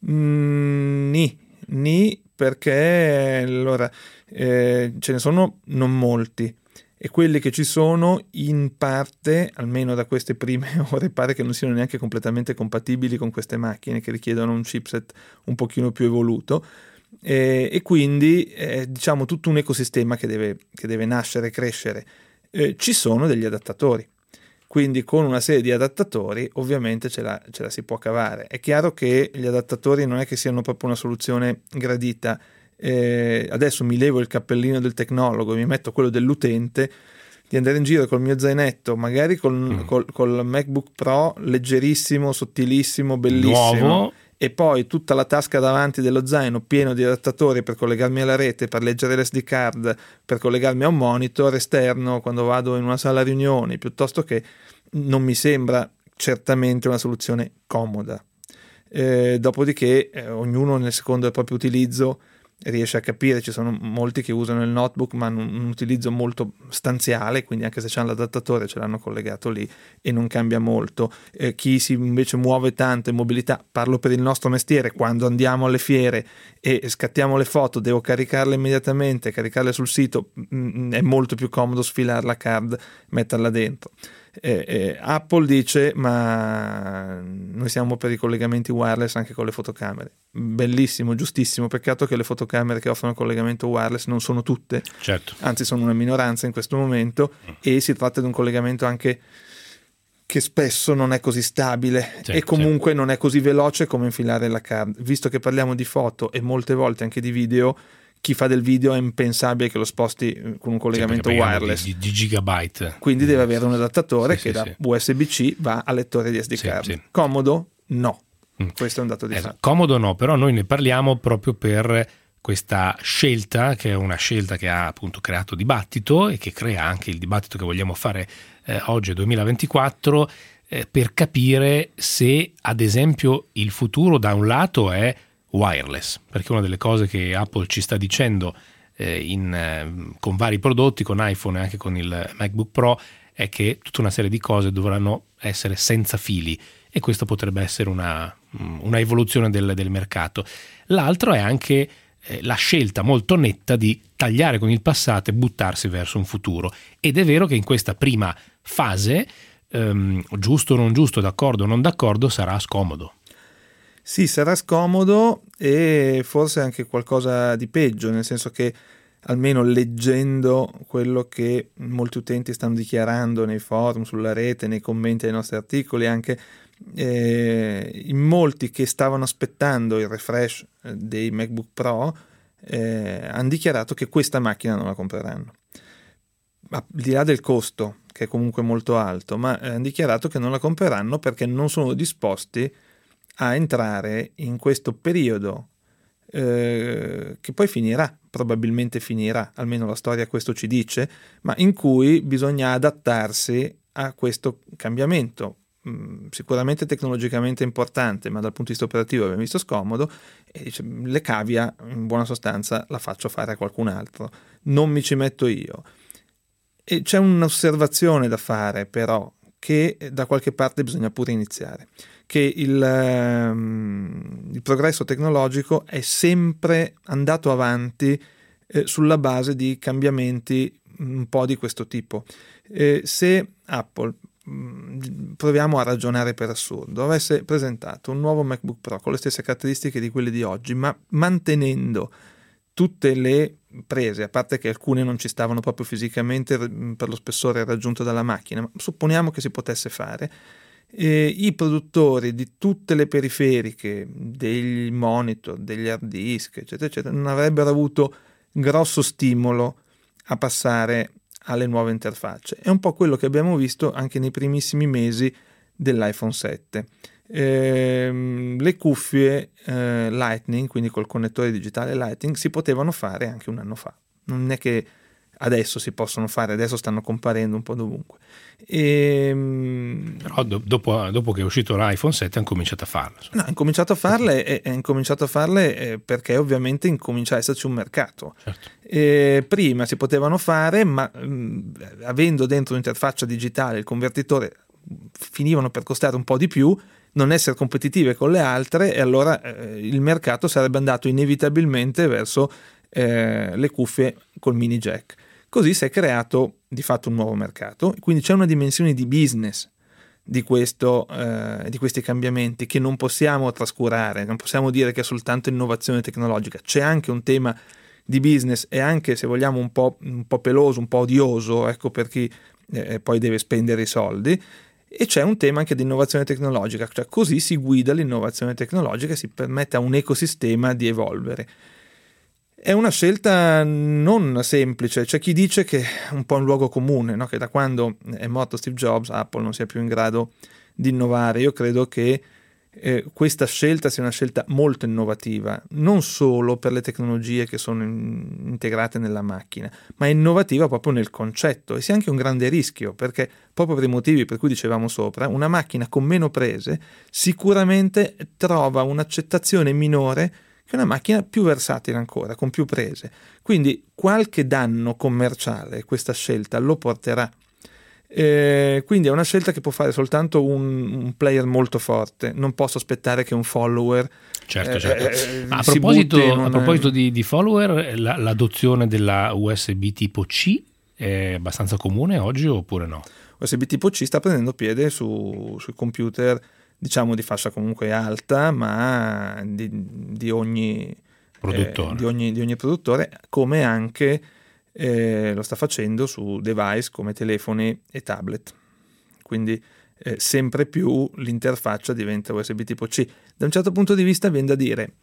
Mm, ni, ni perché allora eh, ce ne sono non molti, e quelli che ci sono in parte, almeno da queste prime ore, pare che non siano neanche completamente compatibili con queste macchine, che richiedono un chipset un pochino più evoluto, eh, e quindi eh, diciamo tutto un ecosistema che deve, che deve nascere e crescere. Eh, ci sono degli adattatori, quindi con una serie di adattatori ovviamente ce la, ce la si può cavare. È chiaro che gli adattatori non è che siano proprio una soluzione gradita. Eh, adesso mi levo il cappellino del tecnologo e mi metto quello dell'utente, di andare in giro col mio zainetto, magari col, mm. col, col MacBook Pro leggerissimo, sottilissimo, bellissimo, nuovo, e poi tutta la tasca davanti dello zaino pieno di adattatori per collegarmi alla rete, per leggere l'S D card, per collegarmi a un monitor esterno quando vado in una sala riunioni, piuttosto che non mi sembra certamente una soluzione comoda. Eh, dopodiché eh, ognuno nel secondo del proprio utilizzo riesce a capire. Ci sono molti che usano il notebook ma hanno un utilizzo molto stanziale, quindi anche se c'hanno l'adattatore ce l'hanno collegato lì e non cambia molto. Eh, chi si invece muove tanto in mobilità, parlo per il nostro mestiere, quando andiamo alle fiere e scattiamo le foto, devo caricarle immediatamente, caricarle sul sito, mh, è molto più comodo sfilare la card, metterla dentro. Eh, eh, Apple dice ma noi siamo per i collegamenti wireless anche con le fotocamere. Bellissimo, giustissimo, peccato che le fotocamere che offrono collegamento wireless non sono tutte, certo. anzi sono una minoranza in questo momento, e si tratta di un collegamento anche che spesso non è così stabile sì, e comunque sì. non è così veloce come infilare la card. Visto che parliamo di foto e molte volte anche di video, chi fa del video è impensabile che lo sposti con un collegamento sì, wireless di, di gigabyte, quindi deve avere un adattatore sì, che sì, da sì. U S B C va al lettore di S D sì, card. Sì. Comodo? No. Mm. Questo è un dato di esatto. fatto. Comodo no, però noi ne parliamo proprio per questa scelta, che è una scelta che ha appunto creato dibattito e che crea anche il dibattito che vogliamo fare eh, oggi duemilaventiquattro, eh, per capire se ad esempio il futuro da un lato è wireless, perché una delle cose che Apple ci sta dicendo eh, in, eh, con vari prodotti, con iPhone e anche con il MacBook Pro, è che tutta una serie di cose dovranno essere senza fili, e questo potrebbe essere una, una evoluzione del, del mercato. L'altro è anche eh, la scelta molto netta di tagliare con il passato e buttarsi verso un futuro, ed è vero che in questa prima fase, ehm, giusto o non giusto, d'accordo o non d'accordo, sarà scomodo. Sì, sarà scomodo e forse anche qualcosa di peggio, nel senso che almeno leggendo quello che molti utenti stanno dichiarando nei forum, sulla rete, nei commenti ai nostri articoli, anche eh, in molti che stavano aspettando il refresh dei MacBook Pro eh, hanno dichiarato che questa macchina non la compreranno. Al di là del costo, che è comunque molto alto, ma eh, hanno dichiarato che non la compreranno perché non sono disposti a entrare in questo periodo eh, che poi finirà, probabilmente finirà, almeno la storia questo ci dice, ma in cui bisogna adattarsi a questo cambiamento, mm, sicuramente tecnologicamente importante, ma dal punto di vista operativo abbiamo visto scomodo, e dice, le cavia in buona sostanza la faccio fare a qualcun altro, non mi ci metto io. E c'è un'osservazione da fare però, che da qualche parte bisogna pure iniziare, che il, um, il progresso tecnologico è sempre andato avanti eh, sulla base di cambiamenti un po' di questo tipo. Eh, se Apple, mh, proviamo a ragionare per assurdo, avesse presentato un nuovo MacBook Pro con le stesse caratteristiche di quelle di oggi, ma mantenendo tutte le prese, a parte che alcune non ci stavano proprio fisicamente per lo spessore raggiunto dalla macchina, ma supponiamo che si potesse fare, e i produttori di tutte le periferiche, degli monitor, degli hard disk, eccetera, eccetera, non avrebbero avuto grosso stimolo a passare alle nuove interfacce. È un po' quello che abbiamo visto anche nei primissimi mesi dell'iPhone sette. Eh, le cuffie eh, Lightning, quindi col connettore digitale Lightning, si potevano fare anche un anno fa, non è che adesso si possono fare, adesso stanno comparendo un po' dovunque. E, però do, dopo, dopo che è uscito l'iPhone sette hanno cominciato a farle. No, hanno cominciato a farle e hanno cominciato a farle eh, perché ovviamente incomincia a esserci un mercato. Certo. E prima si potevano fare, ma mh, avendo dentro un'interfaccia digitale il convertitore finivano per costare un po' di più, non essere competitive con le altre, e allora eh, il mercato sarebbe andato inevitabilmente verso eh, le cuffie col mini jack. Così si è creato di fatto un nuovo mercato, quindi c'è una dimensione di business di, questo, eh, di questi cambiamenti che non possiamo trascurare, non possiamo dire che è soltanto innovazione tecnologica, c'è anche un tema di business e anche, se vogliamo, un po', un po' peloso, un po' odioso, ecco, per chi eh, poi deve spendere i soldi. E c'è un tema anche di innovazione tecnologica, cioè così si guida l'innovazione tecnologica e si permette a un ecosistema di evolvere. È una scelta non semplice, c'è chi dice che è un po' un luogo comune, no? Che da quando è morto Steve Jobs Apple non sia più in grado di innovare. Io credo che eh, questa scelta sia una scelta molto innovativa, non solo per le tecnologie che sono in, integrate nella macchina, ma è innovativa proprio nel concetto, e sia anche un grande rischio, perché proprio per i motivi per cui dicevamo sopra, una macchina con meno prese sicuramente trova un'accettazione minore che una macchina più versatile ancora, con più prese. Quindi qualche danno commerciale questa scelta lo porterà. Eh, quindi è una scelta che può fare soltanto un, un player molto forte. Non posso aspettare che un follower certo, certo. Eh, a proposito, una... a proposito di, di follower, la, l'adozione della U S B tipo C è abbastanza comune oggi oppure no? U S B tipo C sta prendendo piede su, sui computer, diciamo di fascia comunque alta, ma di, di ogni produttore, eh, di, ogni, di ogni produttore, come anche eh, lo sta facendo su device come telefoni e tablet. Quindi eh, sempre più l'interfaccia diventa U S B tipo C. Da un certo punto di vista viene da dire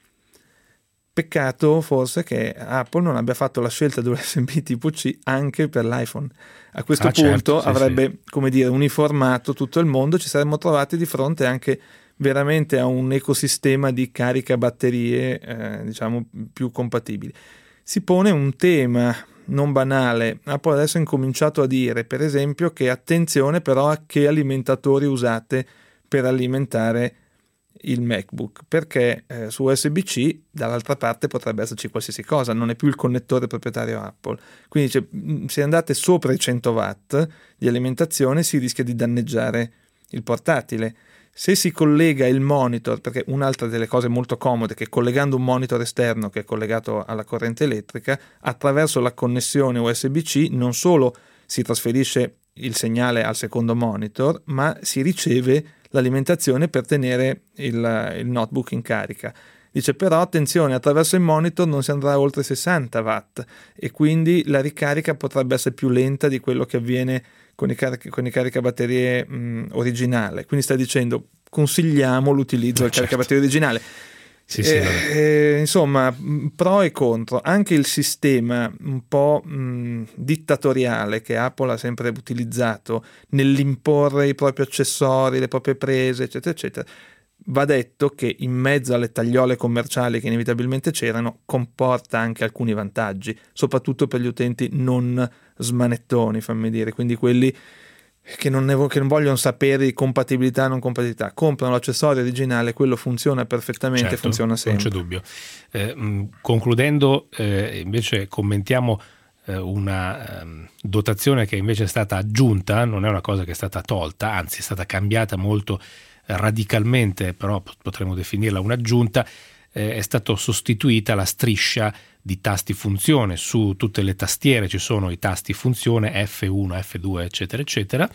peccato forse che Apple non abbia fatto la scelta dell'U S B tipo C anche per l'iPhone. A questo ah, punto certo, sì, avrebbe sì. come dire uniformato tutto il mondo, ci saremmo trovati di fronte anche veramente a un ecosistema di carica batterie eh, diciamo più compatibili. Si pone un tema non banale. Apple adesso ha incominciato a dire per esempio che attenzione però a che alimentatori usate per alimentare il MacBook, perché eh, su U S B C dall'altra parte potrebbe esserci qualsiasi cosa, non è più il connettore proprietario Apple, quindi cioè, se andate sopra i cento watt di alimentazione si rischia di danneggiare il portatile. Se si collega il monitor, perché un'altra delle cose molto comode è che collegando un monitor esterno che è collegato alla corrente elettrica, attraverso la connessione U S B C non solo si trasferisce il segnale al secondo monitor, ma si riceve l'alimentazione per tenere il, il notebook in carica. Dice però attenzione, attraverso il monitor non si andrà oltre sessanta watt e quindi la ricarica potrebbe essere più lenta di quello che avviene con i, carica, con i caricabatterie mh, originale. Quindi sta dicendo consigliamo l'utilizzo del certo. caricabatterie originale. Sì, sì, eh, eh, insomma, pro e contro. Anche il sistema un po' mh, dittatoriale che Apple ha sempre utilizzato nell'imporre i propri accessori, le proprie prese, eccetera, eccetera, va detto che in mezzo alle tagliole commerciali che inevitabilmente c'erano comporta anche alcuni vantaggi, soprattutto per gli utenti non smanettoni, fammi dire, quindi quelli che non, ne vo- che non vogliono sapere di compatibilità o non compatibilità, comprano l'accessorio originale, quello funziona perfettamente, certo, funziona sempre. Non c'è dubbio. Eh, mh, concludendo, eh, invece commentiamo eh, una um, dotazione che invece è stata aggiunta, non è una cosa che è stata tolta, anzi è stata cambiata molto eh, radicalmente, però potremmo definirla un'aggiunta. Eh, è stata sostituita la striscia di tasti funzione. Su tutte le tastiere ci sono i tasti funzione F uno, F due, eccetera, eccetera.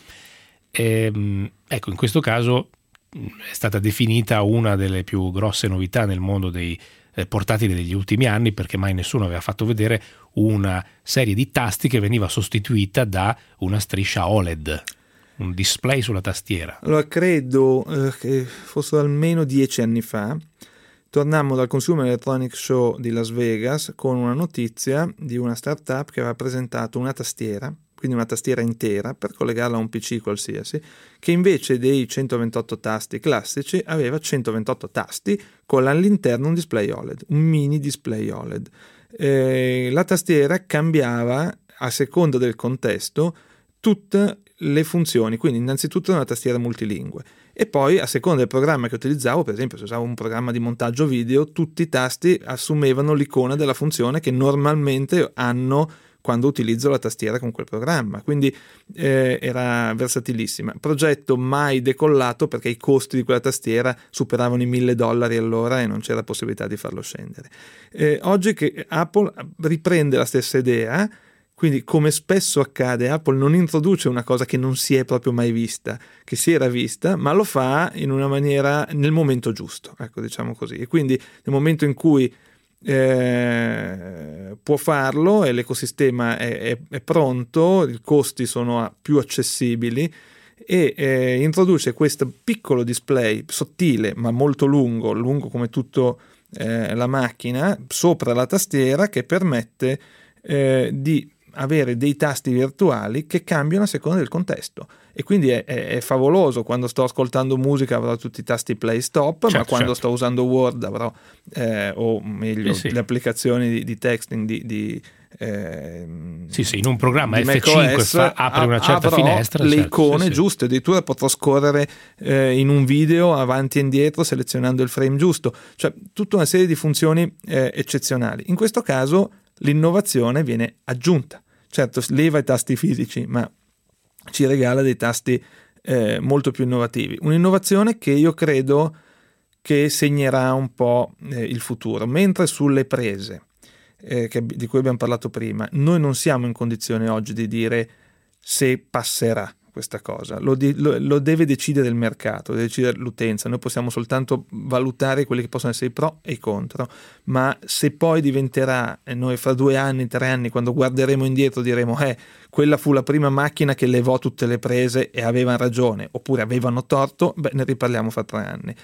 E, ecco, in questo caso è stata definita una delle più grosse novità nel mondo dei eh, portatili degli ultimi anni, perché mai nessuno aveva fatto vedere una serie di tasti che veniva sostituita da una striscia O L E D, un display sulla tastiera. Allora, credo eh, che fosse almeno dieci anni fa. Tornammo dal Consumer Electronics Show di Las Vegas con una notizia di una startup che aveva presentato una tastiera, quindi una tastiera intera per collegarla a un P C qualsiasi, che invece dei centoventotto tasti classici aveva centoventotto tasti con all'interno un display O L E D, un mini display O L E D. Eh, la tastiera cambiava a seconda del contesto tutte le funzioni, quindi innanzitutto è una tastiera multilingue. E poi a seconda del programma che utilizzavo, per esempio se usavo un programma di montaggio video, tutti i tasti assumevano l'icona della funzione che normalmente hanno quando utilizzo la tastiera con quel programma, quindi eh, era versatilissima. Progetto mai decollato perché i costi di quella tastiera superavano i mille dollari all'ora e non c'era possibilità di farlo scendere. Eh, oggi che Apple riprende la stessa idea, quindi come spesso accade Apple non introduce una cosa che non si è proprio mai vista, che si era vista, ma lo fa in una maniera nel momento giusto, ecco, diciamo così. E quindi nel momento in cui eh, può farlo e l'ecosistema è, è, è pronto, i costi sono più accessibili e eh, introduce questo piccolo display sottile ma molto lungo, lungo come tutto eh, la macchina, sopra la tastiera, che permette eh, di avere dei tasti virtuali che cambiano a seconda del contesto, e quindi è, è, è favoloso. Quando sto ascoltando musica avrò tutti i tasti play stop, certo, ma quando certo. sto usando Word avrò eh, o meglio sì, sì. le applicazioni di, di texting di, di eh, sì sì in un programma F cinque fa, apre una certa finestra, le certo, icone sì, giuste, addirittura potrò scorrere eh, in un video avanti e indietro selezionando il frame giusto, cioè tutta una serie di funzioni eh, eccezionali. In questo caso l'innovazione viene aggiunta. Certo, leva i tasti fisici, ma ci regala dei tasti eh, molto più innovativi. Un'innovazione che io credo che segnerà un po' eh, il futuro. Mentre sulle prese, eh, che, di cui abbiamo parlato prima, noi non siamo in condizione oggi di dire se passerà questa cosa, lo, di, lo, lo deve decidere il mercato, deve decidere l'utenza. Noi possiamo soltanto valutare quelli che possono essere i pro e i contro, ma se poi diventerà, e noi fra due anni, tre anni, quando guarderemo indietro diremo eh, quella fu la prima macchina che levò tutte le prese e avevano ragione, oppure avevano torto, beh, ne riparliamo fra tre anni.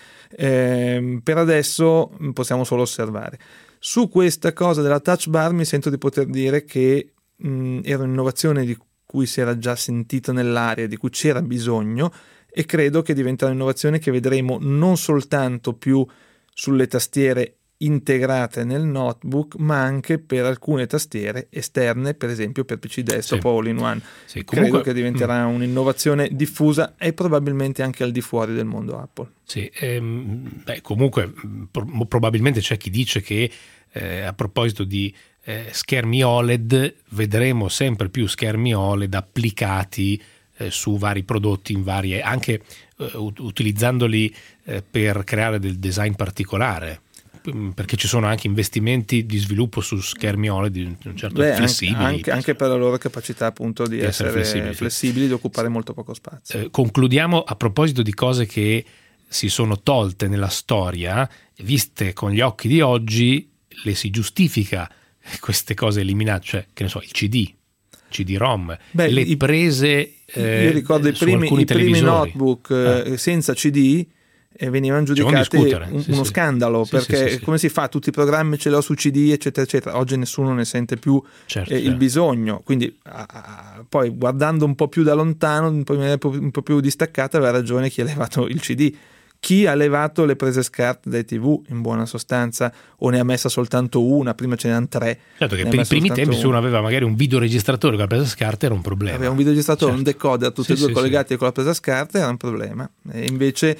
Eh, per adesso possiamo solo osservare. Su questa cosa della touch bar mi sento di poter dire che mh, era un'innovazione di cui si era già sentito nell'aria, di cui c'era bisogno, e credo che diventerà un'innovazione che vedremo non soltanto più sulle tastiere integrate nel notebook, ma anche per alcune tastiere esterne, per esempio per P C desktop, sì, o all-in-one. Sì, comunque, credo che diventerà mm. un'innovazione diffusa e probabilmente anche al di fuori del mondo Apple. Sì, ehm, beh, comunque pro- probabilmente c'è chi dice che eh, a proposito di eh, schermi O L E D vedremo sempre più schermi O L E D applicati eh, su vari prodotti, in varie, anche eh, utilizzandoli eh, per creare del design particolare, perché ci sono anche investimenti di sviluppo su schermi O L E D di un certo Beh, flessibili, anche, anche per la loro capacità appunto di, di essere, essere flessibili, flessibili, di occupare sì. molto poco spazio. Eh, concludiamo a proposito di cose che si sono tolte nella storia, viste con gli occhi di oggi, le si giustifica queste cose eliminate, cioè che ne so, il C D, C D-ROM, Beh, le i, prese. Eh, io ricordo i primi, i primi notebook eh. senza C D. E venivano giudicati un, sì, uno sì. scandalo, sì, perché sì, sì, come sì. si fa? Tutti i programmi ce l'ho su C D, eccetera eccetera. Oggi nessuno ne sente più certo, eh, il certo. bisogno, quindi a, a, poi guardando un po' più da lontano, un po', un po' più distaccata, aveva ragione chi ha levato il C D, chi ha levato le prese SCART dai tivù, in buona sostanza, o ne ha messa soltanto una, prima ce n'erano tre. Certo che per i primi tempi se uno aveva magari un videoregistratore con la presa SCART era un problema. Aveva un videoregistratore, certo. un decoder, tutti sì, e due sì, collegati sì. con la presa SCART, era un problema. E invece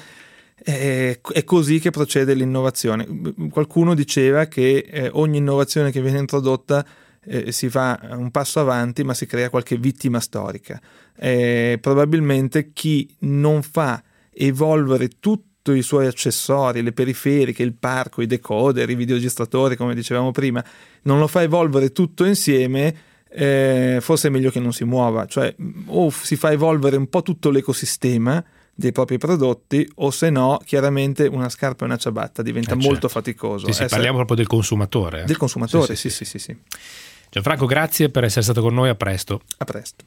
è così che procede l'innovazione. Qualcuno diceva che eh, ogni innovazione che viene introdotta eh, si fa un passo avanti, ma si crea qualche vittima storica. Eh, probabilmente chi non fa evolvere tutti i suoi accessori, le periferiche, il parco, i decoder, i videoregistratori, come dicevamo prima, non lo fa evolvere tutto insieme, eh, forse è meglio che non si muova, cioè o si fa evolvere un po' tutto l'ecosistema dei propri prodotti, o se no chiaramente una scarpa e una ciabatta diventa eh molto certo. faticoso. Sì, sì, parliamo proprio del consumatore. Eh? Del consumatore, sì sì sì, sì sì sì. Gianfranco, grazie per essere stato con noi, a presto. A presto.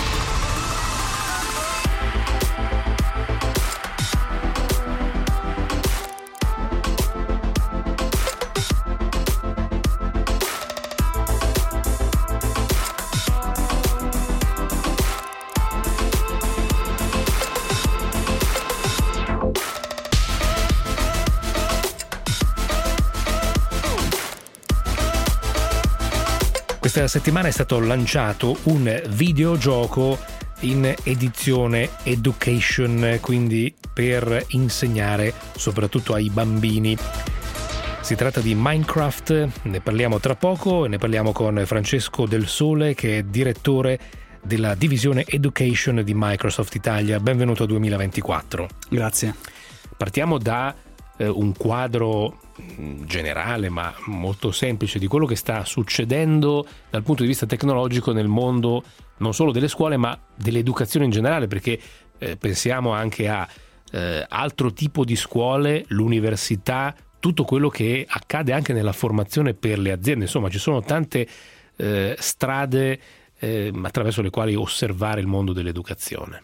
Questa settimana è stato lanciato un videogioco in edizione education, quindi per insegnare soprattutto ai bambini. Si tratta di Minecraft, ne parliamo tra poco e ne parliamo con Francesco Del Sole, che è direttore della divisione Education di Microsoft Italia. Benvenuto a duemilaventiquattro. Grazie. Partiamo da eh, un quadro generale ma molto semplice di quello che sta succedendo dal punto di vista tecnologico nel mondo non solo delle scuole ma dell'educazione in generale, perché eh, pensiamo anche a eh, altro tipo di scuole, l'università, tutto quello che accade anche nella formazione per le aziende. Insomma, ci sono tante eh, strade eh, attraverso le quali osservare il mondo dell'educazione.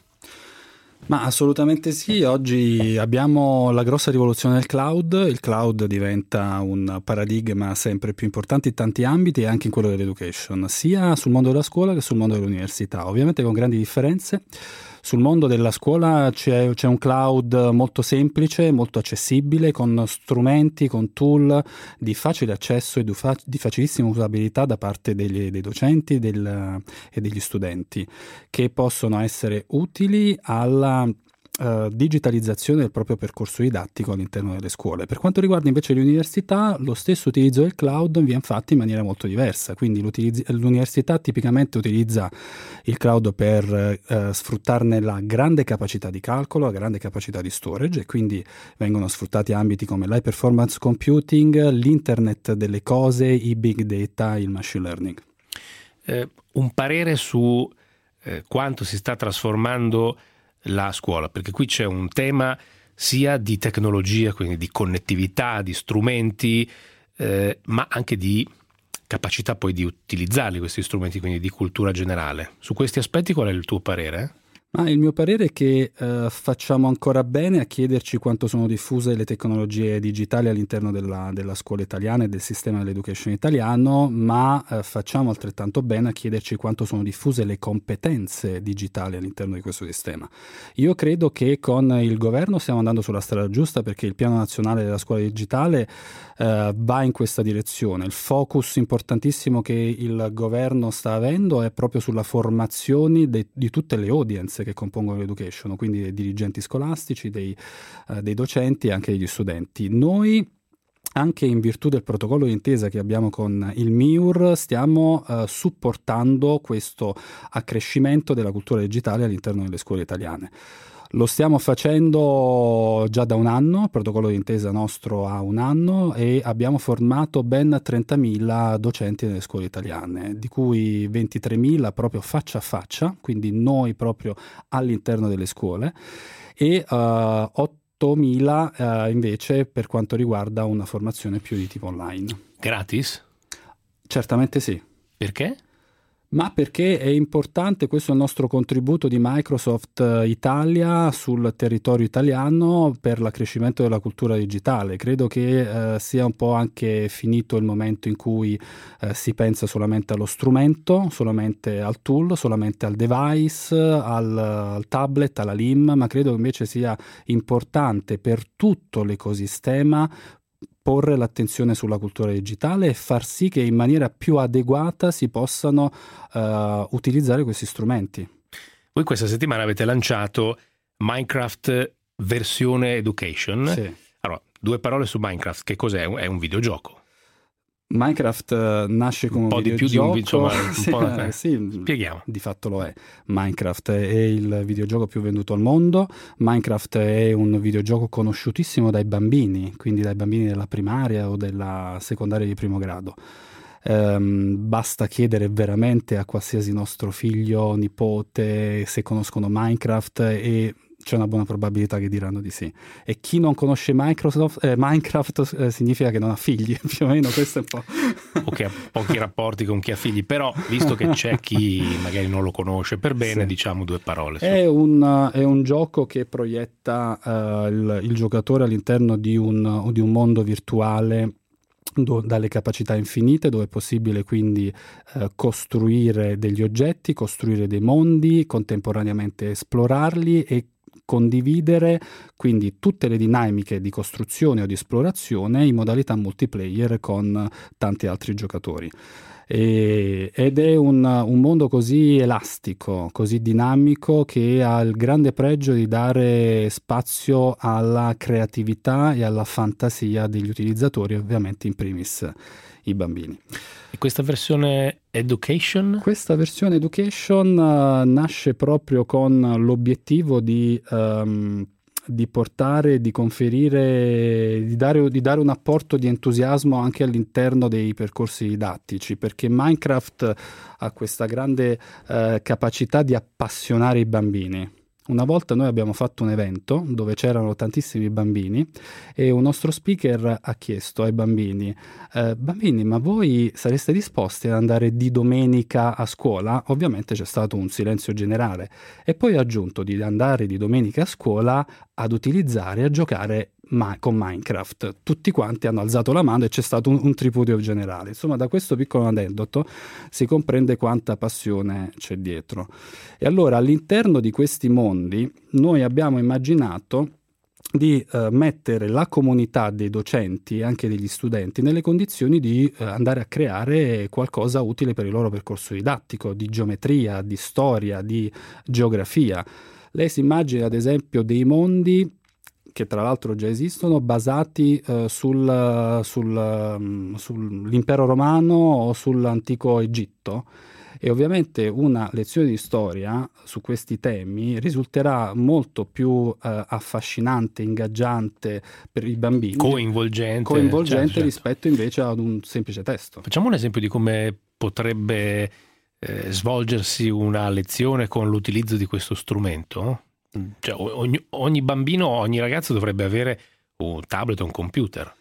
Ma assolutamente sì, oggi abbiamo la grossa rivoluzione del cloud, il cloud diventa un paradigma sempre più importante in tanti ambiti e anche in quello dell'education, sia sul mondo della scuola che sul mondo dell'università, ovviamente con grandi differenze. Sul mondo della scuola c'è, c'è un cloud molto semplice, molto accessibile, con strumenti, con tool di facile accesso e di, fa- di facilissima usabilità da parte degli, dei docenti del, e degli studenti, che possono essere utili alla Uh, digitalizzazione del proprio percorso didattico all'interno delle scuole. Per quanto riguarda invece le università, lo stesso utilizzo del cloud viene fatto in maniera molto diversa, quindi l'università tipicamente utilizza il cloud per uh, sfruttarne la grande capacità di calcolo, la grande capacità di storage, e quindi vengono sfruttati ambiti come l'high performance computing, l'internet delle cose, i big data, il machine learning. Eh, un parere su eh, quanto si sta trasformando la scuola, perché qui c'è un tema sia di tecnologia, quindi di connettività, di strumenti, eh, ma anche di capacità poi di utilizzarli questi strumenti, quindi di cultura generale. Su questi aspetti qual è il tuo parere? Ma il mio parere è che eh, facciamo ancora bene a chiederci quanto sono diffuse le tecnologie digitali all'interno della, della scuola italiana e del sistema dell'education italiano, ma eh, facciamo altrettanto bene a chiederci quanto sono diffuse le competenze digitali all'interno di questo sistema. Io credo che con il governo stiamo andando sulla strada giusta, perché il piano nazionale della scuola digitale eh, va in questa direzione. Il focus importantissimo che il governo sta avendo è proprio sulla formazione de, di tutte le audience che compongono l'education, quindi dei dirigenti scolastici, dei, uh, dei docenti e anche degli studenti. Noi, anche in virtù del protocollo d'intesa che abbiamo con il M I U R, stiamo uh, supportando questo accrescimento della cultura digitale all'interno delle scuole italiane. Lo stiamo facendo già da un anno, il protocollo d'intesa nostro ha un anno, e abbiamo formato ben trentamila docenti nelle scuole italiane, di cui ventitremila proprio faccia a faccia, quindi noi proprio all'interno delle scuole, e uh, ottomila uh, invece per quanto riguarda una formazione più di tipo online. Gratis? Certamente sì. Perché? Ma perché è importante, questo è il nostro contributo di Microsoft Italia sul territorio italiano per l'accrescimento della cultura digitale. Credo che eh, sia un po' anche finito il momento in cui eh, si pensa solamente allo strumento, solamente al tool, solamente al device, al, al tablet, alla L I M, ma credo che invece sia importante per tutto l'ecosistema porre l'attenzione sulla cultura digitale e far sì che in maniera più adeguata si possano uh, utilizzare questi strumenti. Voi questa settimana avete lanciato Minecraft versione education. Sì. Allora, due parole su Minecraft. Che cos'è? È un videogioco. Minecraft uh, nasce come un po' un di più di un videogioco, insomma, un sì, po', eh, sì, spieghiamo. Di fatto lo è. Minecraft è il videogioco più venduto al mondo. Minecraft è un videogioco conosciutissimo dai bambini, quindi dai bambini della primaria o della secondaria di primo grado. Um, basta chiedere veramente a qualsiasi nostro figlio, nipote, se conoscono Minecraft, e c'è una buona probabilità che diranno di sì. E chi non conosce Microsoft, eh, Minecraft eh, significa che non ha figli, più o meno questo è un po'. O che ha pochi rapporti con chi ha figli, però visto che c'è chi magari non lo conosce per bene, sì, diciamo due parole. Su. È un, è un gioco che proietta uh, il, il giocatore all'interno di un, di un mondo virtuale Do, dalle capacità infinite, dove è possibile quindi eh, costruire degli oggetti, costruire dei mondi, contemporaneamente esplorarli e condividere quindi tutte le dinamiche di costruzione o di esplorazione in modalità multiplayer con tanti altri giocatori. E, ed è un, un mondo così elastico, così dinamico, che ha il grande pregio di dare spazio alla creatività e alla fantasia degli utilizzatori, ovviamente in primis i bambini. E questa versione Education? Questa versione Education uh, nasce proprio con l'obiettivo di um, di portare, di conferire, di dare, di dare un apporto di entusiasmo anche all'interno dei percorsi didattici, perché Minecraft ha questa grande eh, capacità di appassionare i bambini. Una volta noi abbiamo fatto un evento dove c'erano tantissimi bambini e un nostro speaker ha chiesto ai bambini eh, bambini, ma voi sareste disposti ad andare di domenica a scuola? Ovviamente c'è stato un silenzio generale, e poi ha aggiunto di andare di domenica a scuola ad utilizzare, a giocare ma con Minecraft. Tutti quanti hanno alzato la mano e c'è stato un, un tripudio generale. Insomma, da questo piccolo aneddoto si comprende quanta passione c'è dietro. E allora all'interno di questi mondi noi abbiamo immaginato di uh, mettere la comunità dei docenti e anche degli studenti nelle condizioni di uh, andare a creare qualcosa utile per il loro percorso didattico, di geometria, di storia, di geografia. Lei si immagina ad esempio dei mondi che tra l'altro già esistono, basati uh, sul, sul, um, sull'impero romano o sull'antico Egitto, e ovviamente una lezione di storia su questi temi risulterà molto più uh, affascinante, ingaggiante per i bambini, coinvolgente, coinvolgente certo, certo. rispetto invece ad un semplice testo. Facciamo un esempio di come potrebbe eh, svolgersi una lezione con l'utilizzo di questo strumento? Cioè, ogni, ogni bambino, ogni ragazzo dovrebbe avere un tablet o un computer.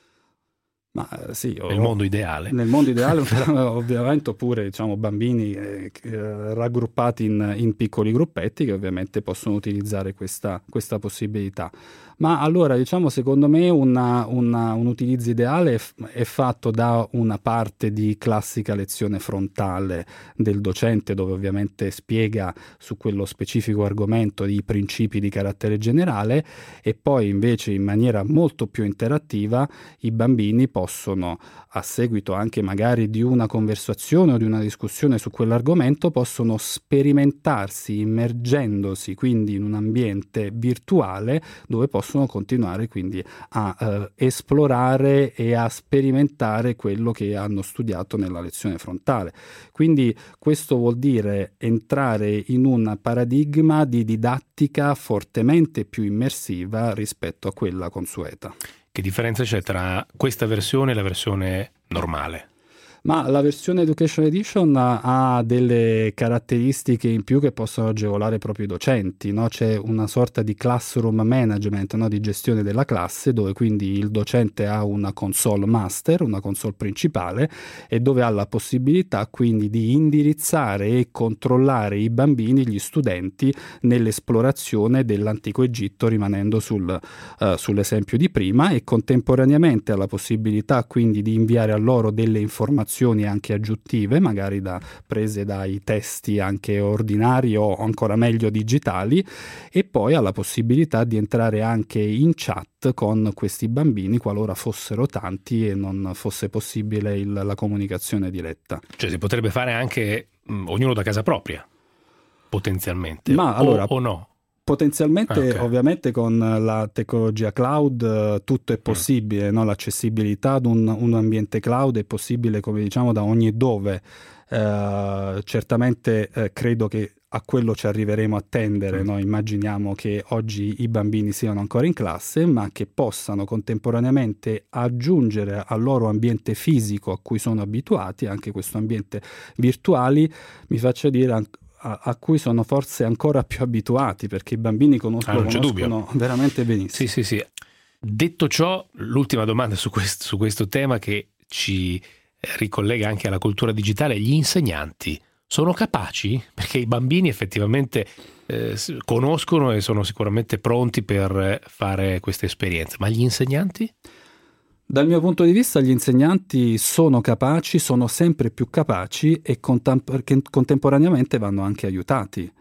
Ma sì, nel mondo ideale. Nel mondo ideale ovviamente, oppure diciamo bambini eh, raggruppati in, in piccoli gruppetti che ovviamente possono utilizzare questa, questa possibilità. Ma allora diciamo secondo me una, una, un utilizzo ideale è fatto da una parte di classica lezione frontale del docente, dove ovviamente spiega su quello specifico argomento i principi di carattere generale, e poi invece in maniera molto più interattiva i bambini possono, a seguito anche magari di una conversazione o di una discussione su quell'argomento, possono sperimentarsi immergendosi quindi in un ambiente virtuale dove possono continuare quindi a eh, esplorare e a sperimentare quello che hanno studiato nella lezione frontale. Quindi questo vuol dire entrare in un paradigma di didattica fortemente più immersiva rispetto a quella consueta. Che differenza c'è tra questa versione e la versione normale? Ma la versione Education Edition ha delle caratteristiche in più che possono agevolare proprio i docenti, no? C'è una sorta di classroom management, no? Di gestione della classe, dove quindi il docente ha una console master, una console principale, e dove ha la possibilità quindi di indirizzare e controllare i bambini, gli studenti, nell'esplorazione dell'antico Egitto, rimanendo sul, uh, sull'esempio di prima, e contemporaneamente ha la possibilità quindi di inviare a loro delle informazioni anche aggiuntive, magari da, prese dai testi anche ordinari o ancora meglio digitali, e poi ha la possibilità di entrare anche in chat con questi bambini qualora fossero tanti e non fosse possibile il, la comunicazione diretta. Cioè si potrebbe fare anche mh, ognuno da casa propria, potenzialmente, Ma, o, allora, o no? Potenzialmente, okay. Ovviamente con la tecnologia cloud uh, tutto è possibile, mm. no? L'accessibilità ad un, un ambiente cloud è possibile, come diciamo, da ogni dove. Uh, certamente uh, credo che a quello ci arriveremo a tendere, mm. no? Immaginiamo che oggi i bambini siano ancora in classe, ma che possano contemporaneamente aggiungere al loro ambiente fisico a cui sono abituati anche questo ambiente virtuali, mi faccia dire anche a cui sono forse ancora più abituati, perché i bambini conoscono, ah, conoscono veramente benissimo. Sì, sì, sì. Detto ciò, l'ultima domanda su questo, su questo tema che ci ricollega anche alla cultura digitale: gli insegnanti sono capaci? Perché i bambini effettivamente eh, conoscono e sono sicuramente pronti per fare queste esperienze, ma gli insegnanti? Dal mio punto di vista gli insegnanti sono capaci, sono sempre più capaci e contem- contemporaneamente vanno anche aiutati.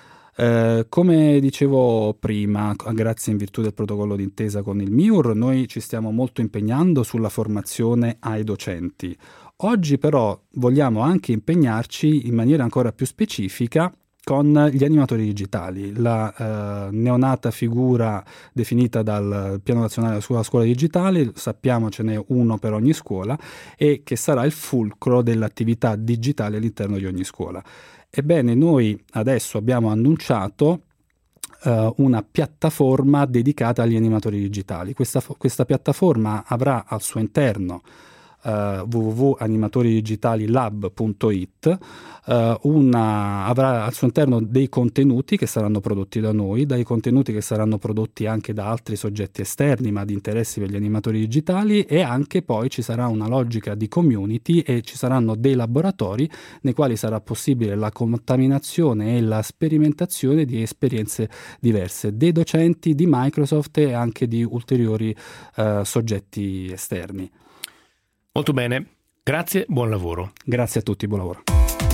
Eh, come dicevo prima, grazie in virtù del protocollo d'intesa con il M I U R, noi ci stiamo molto impegnando sulla formazione ai docenti. Oggi però vogliamo anche impegnarci in maniera ancora più specifica con gli animatori digitali, la eh, neonata figura definita dal Piano Nazionale sulla Scuola Digitale. Sappiamo ce n'è uno per ogni scuola, e che sarà il fulcro dell'attività digitale all'interno di ogni scuola. Ebbene, noi adesso abbiamo annunciato uh, una piattaforma dedicata agli animatori digitali. Questa, questa piattaforma avrà al suo interno Uh, w w w punto animatoridigitalilab punto it, uh, una, avrà al suo interno dei contenuti che saranno prodotti da noi, dai contenuti che saranno prodotti anche da altri soggetti esterni ma di interesse per gli animatori digitali, e anche poi ci sarà una logica di community e ci saranno dei laboratori nei quali sarà possibile la contaminazione e la sperimentazione di esperienze diverse dei docenti, di Microsoft e anche di ulteriori uh, soggetti esterni. Molto bene, grazie, buon lavoro. Grazie a tutti, buon lavoro.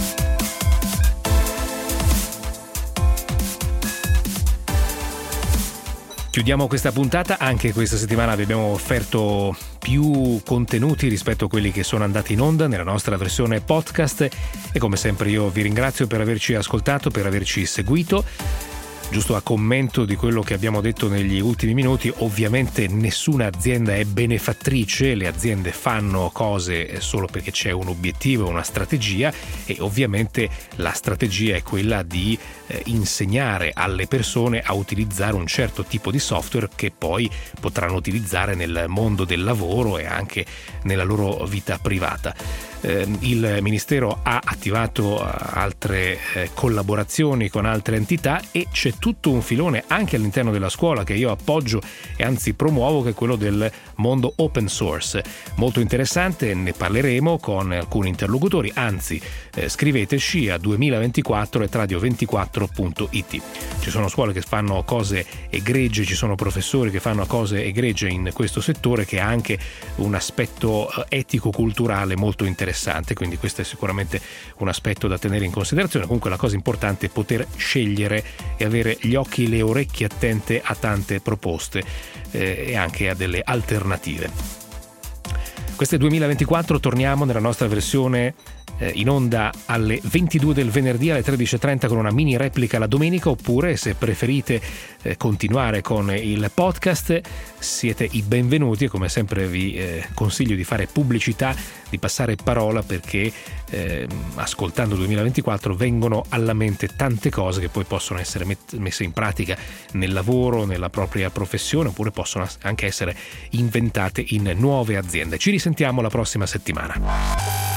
Chiudiamo questa puntata. Anche questa settimana vi abbiamo offerto più contenuti rispetto a quelli che sono andati in onda nella nostra versione podcast, e come sempre io vi ringrazio per averci ascoltato, per averci seguito. Giusto a commento di quello che abbiamo detto negli ultimi minuti, ovviamente nessuna azienda è benefattrice, le aziende fanno cose solo perché c'è un obiettivo, una strategia, e ovviamente la strategia è quella di eh, insegnare alle persone a utilizzare un certo tipo di software che poi potranno utilizzare nel mondo del lavoro e anche nella loro vita privata. Eh, il Ministero ha attivato altre eh, collaborazioni con altre entità e c'è tutto un filone anche all'interno della scuola che io appoggio e anzi promuovo, che è quello del mondo open source. Molto interessante, ne parleremo con alcuni interlocutori, anzi eh, scriveteci a duemilaventiquattro chiocciola radio ventiquattro punto it. Ci sono scuole che fanno cose egregie, ci sono professori che fanno cose egregie in questo settore, che ha anche un aspetto etico-culturale molto interessante, quindi questo è sicuramente un aspetto da tenere in considerazione. Comunque la cosa importante è poter scegliere e avere gli occhi e le orecchie attente a tante proposte eh, e anche a delle alternative. Questo è duemilaventiquattro, torniamo nella nostra versione in onda alle ventidue del venerdì, alle tredici e trenta con una mini replica la domenica, oppure se preferite eh, continuare con il podcast siete i benvenuti, e come sempre vi eh, consiglio di fare pubblicità, di passare parola, perché eh, ascoltando duemilaventiquattro vengono alla mente tante cose che poi possono essere met- messe in pratica nel lavoro, nella propria professione, oppure possono anche essere inventate in nuove aziende. Ci risentiamo la prossima settimana.